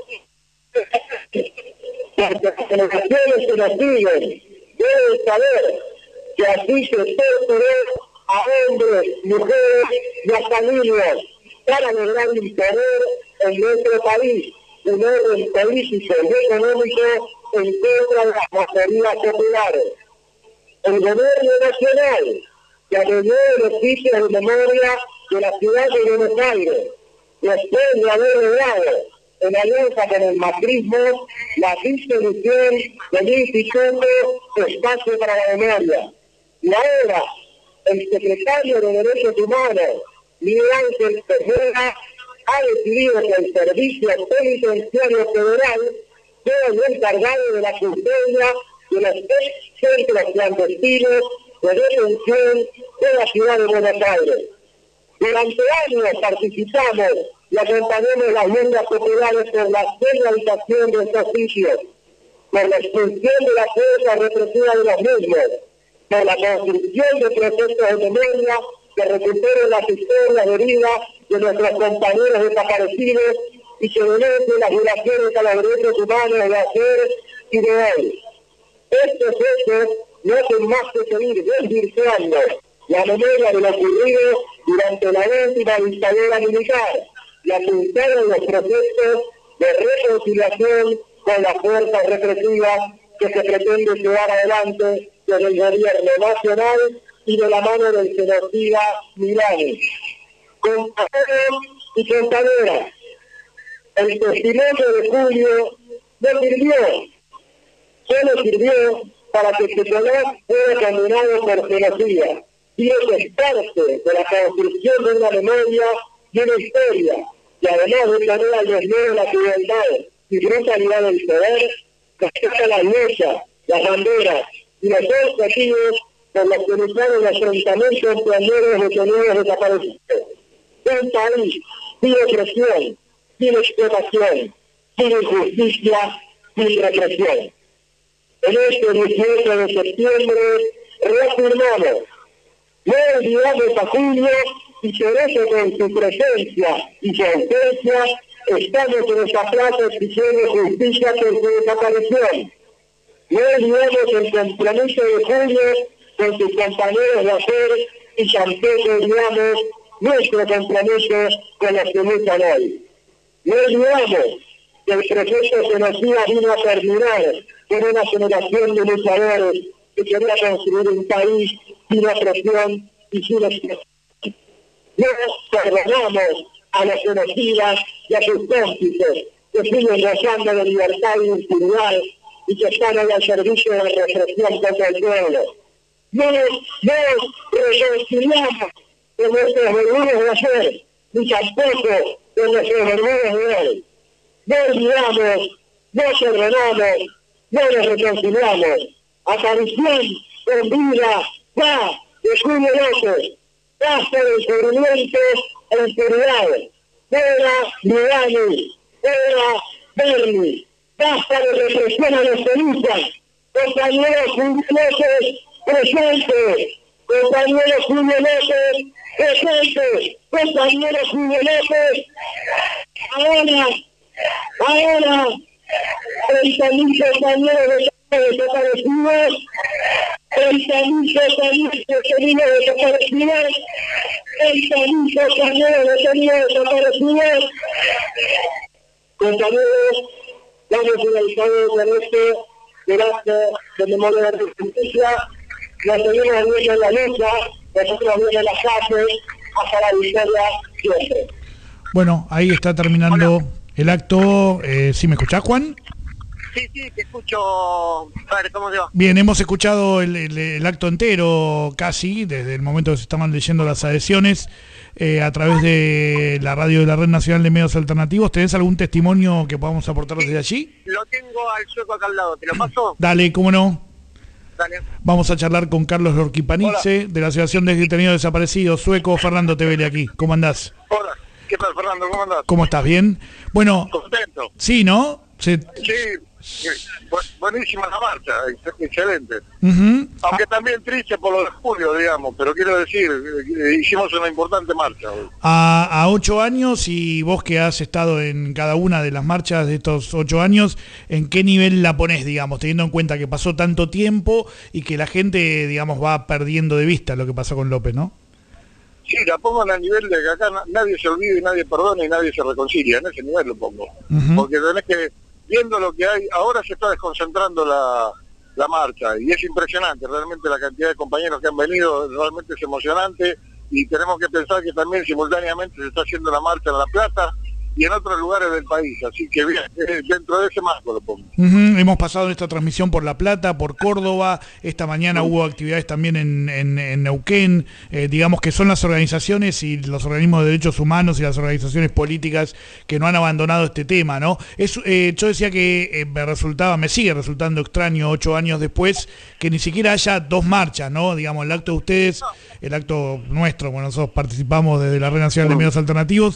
porque las generaciones que nos siguen deben saber que así se torturó a hombres, mujeres y hasta niños para lograr imponer en nuestro país un orden político y económico en contra de las mayorías populares. El gobierno nacional que apoyó el oficio de memoria de la ciudad de Buenos Aires, después de haber logrado, en alianza con el macrismo, la disolución del Instituto Espacio para la Memoria. Y ahora, el secretario de Derechos Humanos, Miguel Ángel Ferreira, ha decidido que el Servicio Penitenciario Federal sea el encargado de la custodia de los centros clandestinos de detención de la ciudad de Buenos Aires. Durante años participamos y acompañamos las lenguas populares por la centralización de estos sitios, por la expulsión de la fuerza represiva de los mismos, por la construcción de procesos de memoria que recuperen las historias de vida de nuestros compañeros desaparecidos y que denuncien las violaciones a los derechos humanos de ayer y de hoy. Estos hechos no hacen más que seguir desvirtuando la memoria de lo ocurrido durante la última dictadura militar y apuntaron los procesos de reconciliación con las fuerzas represivas que se pretende llevar adelante desde el gobierno nacional y de la mano del genocida Milani. Compañeros y compañeras, el testimonio de Julio no sirvió, solo sirvió para que su color sea condenado por genocida. Y eso es parte de la construcción de una memoria y una historia, que además de poner al desnudo la crueldad y brutalidad del poder, rescata las luchas, las banderas y los objetivos por los que lucharon los enfrentamientos entre aldeanos detenidos desaparecidos. Un país sin opresión, sin explotación, sin injusticia, sin represión. En este 18 de septiembre reafirmamos, no olvidamos a Julio y por eso con su presencia y su ausencia estamos en esta plaza exigiendo justicia por su desaparición. No olvidamos el compromiso de Julio con sus compañeros de hacer y tampoco olvidamos nuestro compromiso con los que luchan hoy. No olvidamos que el proceso genocida vino a terminar con una generación de luchadores que quería construir un país sin opresión y sin explotación. No perdonamos a los genocidas y a sus cómplices que siguen gozando de libertad y impunidad y que están hoy al servicio de la represión contra el pueblo. No reconciliamos con nuestros verdugos de ayer, ni tampoco con nuestros verdugos de hoy. No olvidamos, no perdonamos, no nos reconciliamos. Aparición con vida, va, de Julio López, basta de encubrimiento e impunidad. Fuera Milani, fuera Berni, basta de represión a los pelistas. Compañeros Julio López, presente. Compañeros Julio López, presente. Compañeros Julio López, ahora, 30.000 compañeros desaparecidos, 30.000 compañeros detenidos desaparecidos, 30.000 compañeros detenidos desaparecidos. Compañeros, damos finalizado con este debate de memoria de la justicia. Nos seguimos viendo en la lucha, nosotros viendo en las calles, hasta la victoria siempre. Bueno, ahí está terminando el acto. ¿Sí me escuchás, Juan? Sí, te escucho. Padre, ¿cómo te va? Bien, hemos escuchado el acto entero casi, desde el momento que se estaban leyendo las adhesiones, a través de la radio de la Red Nacional de Medios Alternativos. ¿Tenés algún testimonio que podamos aportar desde allí? Lo tengo al sueco acá al lado, ¿te lo paso? Dale, cómo no. Dale. Vamos a charlar con Carlos Lorquipanice, de la Asociación de Detenidos Desaparecidos. Sueco, Fernando Tevele aquí. ¿Cómo andás? Hola, ¿qué tal, Fernando? ¿Cómo andás? ¿Cómo estás? ¿Bien? Bueno, contento. Sí, ¿no? Sí, buenísima la marcha, excelente. Aunque también triste por lo de Julio, digamos, pero quiero decir, hicimos una importante marcha hoy. A 8 años, y vos que has estado en cada una de las marchas de estos 8 años, ¿en qué nivel la ponés, digamos, teniendo en cuenta que pasó tanto tiempo y que la gente, digamos, va perdiendo de vista lo que pasó con López, ¿no? Sí, la pongo en el nivel de que acá nadie se olvida y nadie perdona y nadie se reconcilia, en ese nivel lo pongo. Porque tenés que, viendo lo que hay, ahora se está desconcentrando la marcha y es impresionante, realmente la cantidad de compañeros que han venido, realmente es emocionante y tenemos que pensar que también simultáneamente se está haciendo la marcha en La Plata y en otros lugares del país, así que bien, dentro de ese marco lo pongo. Hemos pasado en esta transmisión por La Plata, por Córdoba, esta mañana hubo actividades también en Neuquén, digamos que son las organizaciones y los organismos de derechos humanos y las organizaciones políticas que no han abandonado este tema, ¿no? Yo decía que me sigue resultando extraño 8 años después que ni siquiera haya 2 marchas, ¿no? Digamos, el acto de ustedes, el acto nuestro, bueno, nosotros participamos desde la Red Nacional de Medios Alternativos,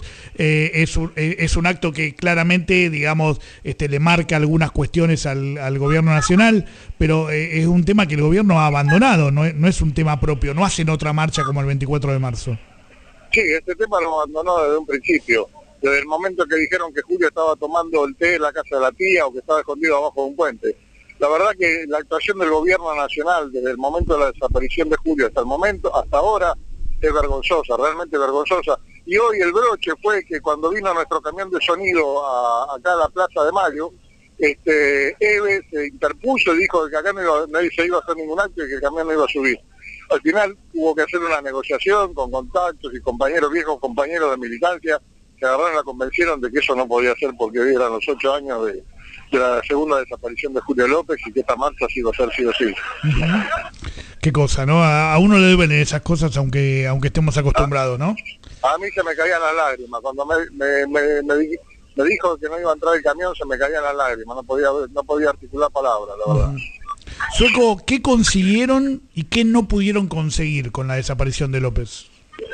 es un acto que claramente, digamos, le marca algunas cuestiones al gobierno nacional, pero es un tema que el gobierno ha abandonado, no es un tema propio, no hacen otra marcha como el 24 de marzo. Sí, este tema lo abandonó desde un principio, desde el momento que dijeron que Julio estaba tomando el té en la casa de la tía o que estaba escondido abajo de un puente. La verdad que la actuación del gobierno nacional desde el momento de la desaparición de Julio hasta el momento, hasta ahora, es vergonzosa, realmente vergonzosa. Y hoy el broche fue que cuando vino nuestro camión de sonido acá a la Plaza de Mayo, Eve se interpuso y dijo que acá nadie se iba a hacer ningún acto y que el camión no iba a subir. Al final hubo que hacer una negociación con contactos y compañeros, viejos compañeros de militancia, que agarraron y la convencieron de que eso no podía ser porque hoy eran los 8 años de la segunda desaparición de Julio López y que esta marcha sí va a ser sí o sí. Qué cosa, ¿no? A uno le duelen esas cosas aunque estemos acostumbrados, ¿no? A mí se me caían las lágrimas. Cuando me dijo que no iba a entrar el camión, se me caían las lágrimas. No podía articular palabras, la verdad. Sueco, ¿qué consiguieron y qué no pudieron conseguir con la desaparición de López?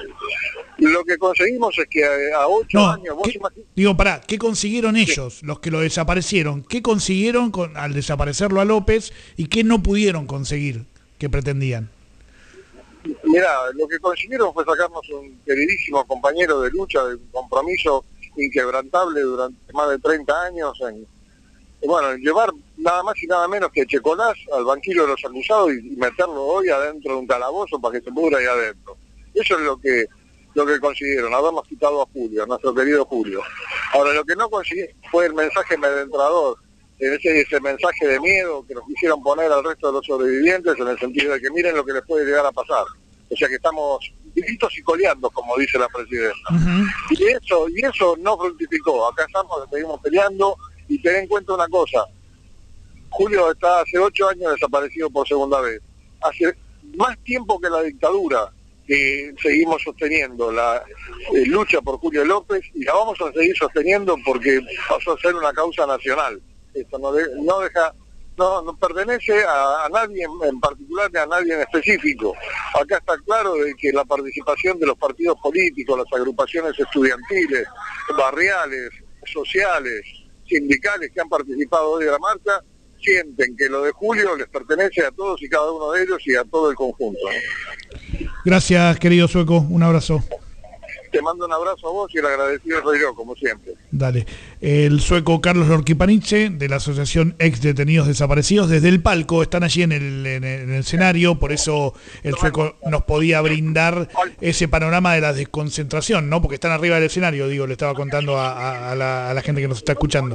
Lo que conseguimos es que a 8 años... ¿qué consiguieron ellos, los que lo desaparecieron? ¿Qué consiguieron al desaparecerlo a López y qué no pudieron conseguir que pretendían? Mirá, lo que consiguieron fue sacarnos un queridísimo compañero de lucha, de un compromiso inquebrantable durante más de 30 años llevar nada más y nada menos que Checolás al banquillo de los acusados y meterlo hoy adentro de un calabozo para que se pudra ahí adentro. Eso es lo que consiguieron, habernos quitado a Julio, a nuestro querido Julio. Ahora, lo que no consiguieron fue el mensaje amedrentador, ese mensaje de miedo que nos quisieron poner al resto de los sobrevivientes, en el sentido de que miren lo que les puede llegar a pasar. O sea que estamos gritos y coleando, como dice la presidenta. Y eso no fructificó. Acá seguimos peleando, y ten en cuenta una cosa. Julio está hace 8 años desaparecido por segunda vez. Hace más tiempo que la dictadura que seguimos sosteniendo la lucha por Julio López, y la vamos a seguir sosteniendo porque pasó a ser una causa nacional. Esto no pertenece a nadie en particular ni a nadie en específico. Acá está claro de que la participación de los partidos políticos, las agrupaciones estudiantiles, barriales, sociales, sindicales que han participado hoy de la marcha, sienten que lo de Julio les pertenece a todos y cada uno de ellos y a todo el conjunto. Gracias, querido Sueco, un abrazo. Te mando un abrazo a vos y el agradecido soy yo, como siempre. Dale. El sueco Carlos Lorquipaniche, de la Asociación Ex Detenidos Desaparecidos, desde el palco, están allí en el escenario, por eso el sueco nos podía brindar ese panorama de la desconcentración, ¿no? Porque están arriba del escenario, le estaba contando a la gente que nos está escuchando.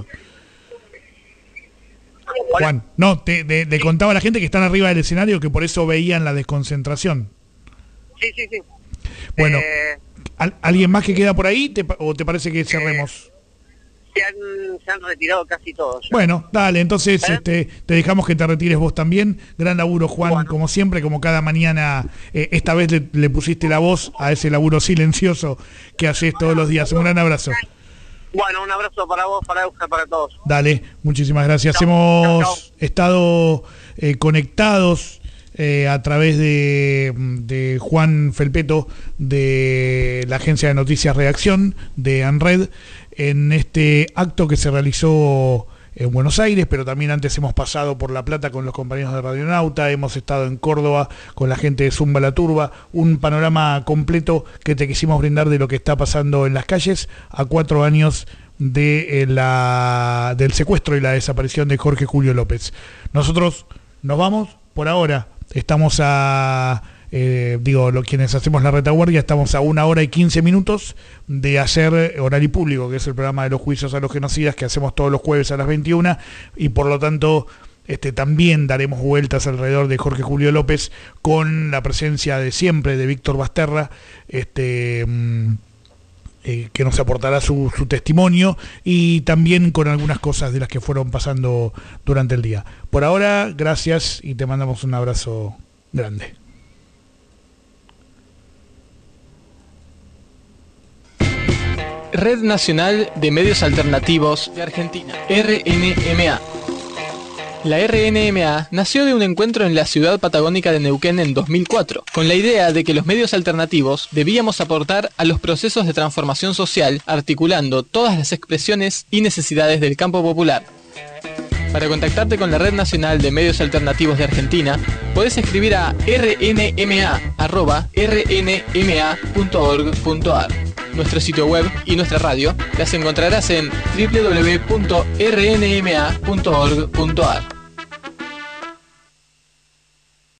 Juan, no, le contaba a la gente que están arriba del escenario, que por eso veían la desconcentración. Sí. Bueno, ¿alguien más que queda por ahí o te parece que cerremos? Se han retirado casi todos. Bueno, dale, entonces te dejamos que te retires vos también. Gran laburo, Juan, como siempre, como cada mañana. Esta vez le pusiste la voz a ese laburo silencioso que haces todos los días. Un gran abrazo. Bueno, un abrazo para vos, para Euska, para todos. Dale, muchísimas gracias. Hemos estado conectados a través de Juan Felpeto, de la agencia de noticias Reacción, de ANRED, en este acto que se realizó en Buenos Aires, pero también antes hemos pasado por La Plata con los compañeros de Radionauta, hemos estado en Córdoba con la gente de Zumba La Turba, un panorama completo que te quisimos brindar de lo que está pasando en las calles a 4 años del secuestro y la desaparición de Jorge Julio López. Nosotros nos vamos por ahora, estamos quienes hacemos la retaguardia, estamos a 1 hora y 15 minutos de hacer Horario Público, que es el programa de los juicios a los genocidas que hacemos todos los jueves a las 21, y por lo tanto también daremos vueltas alrededor de Jorge Julio López con la presencia de siempre de Víctor Basterra, que nos aportará su testimonio, y también con algunas cosas de las que fueron pasando durante el día. Por ahora, gracias y te mandamos un abrazo grande. Red Nacional de Medios Alternativos de Argentina, RNMA. La RNMA nació de un encuentro en la ciudad patagónica de Neuquén en 2004, con la idea de que los medios alternativos debíamos aportar a los procesos de transformación social, articulando todas las expresiones y necesidades del campo popular. Para contactarte con la Red Nacional de Medios Alternativos de Argentina, podés escribir a rnma@rnma.org.ar. Nuestro sitio web y nuestra radio las encontrarás en www.rnma.org.ar.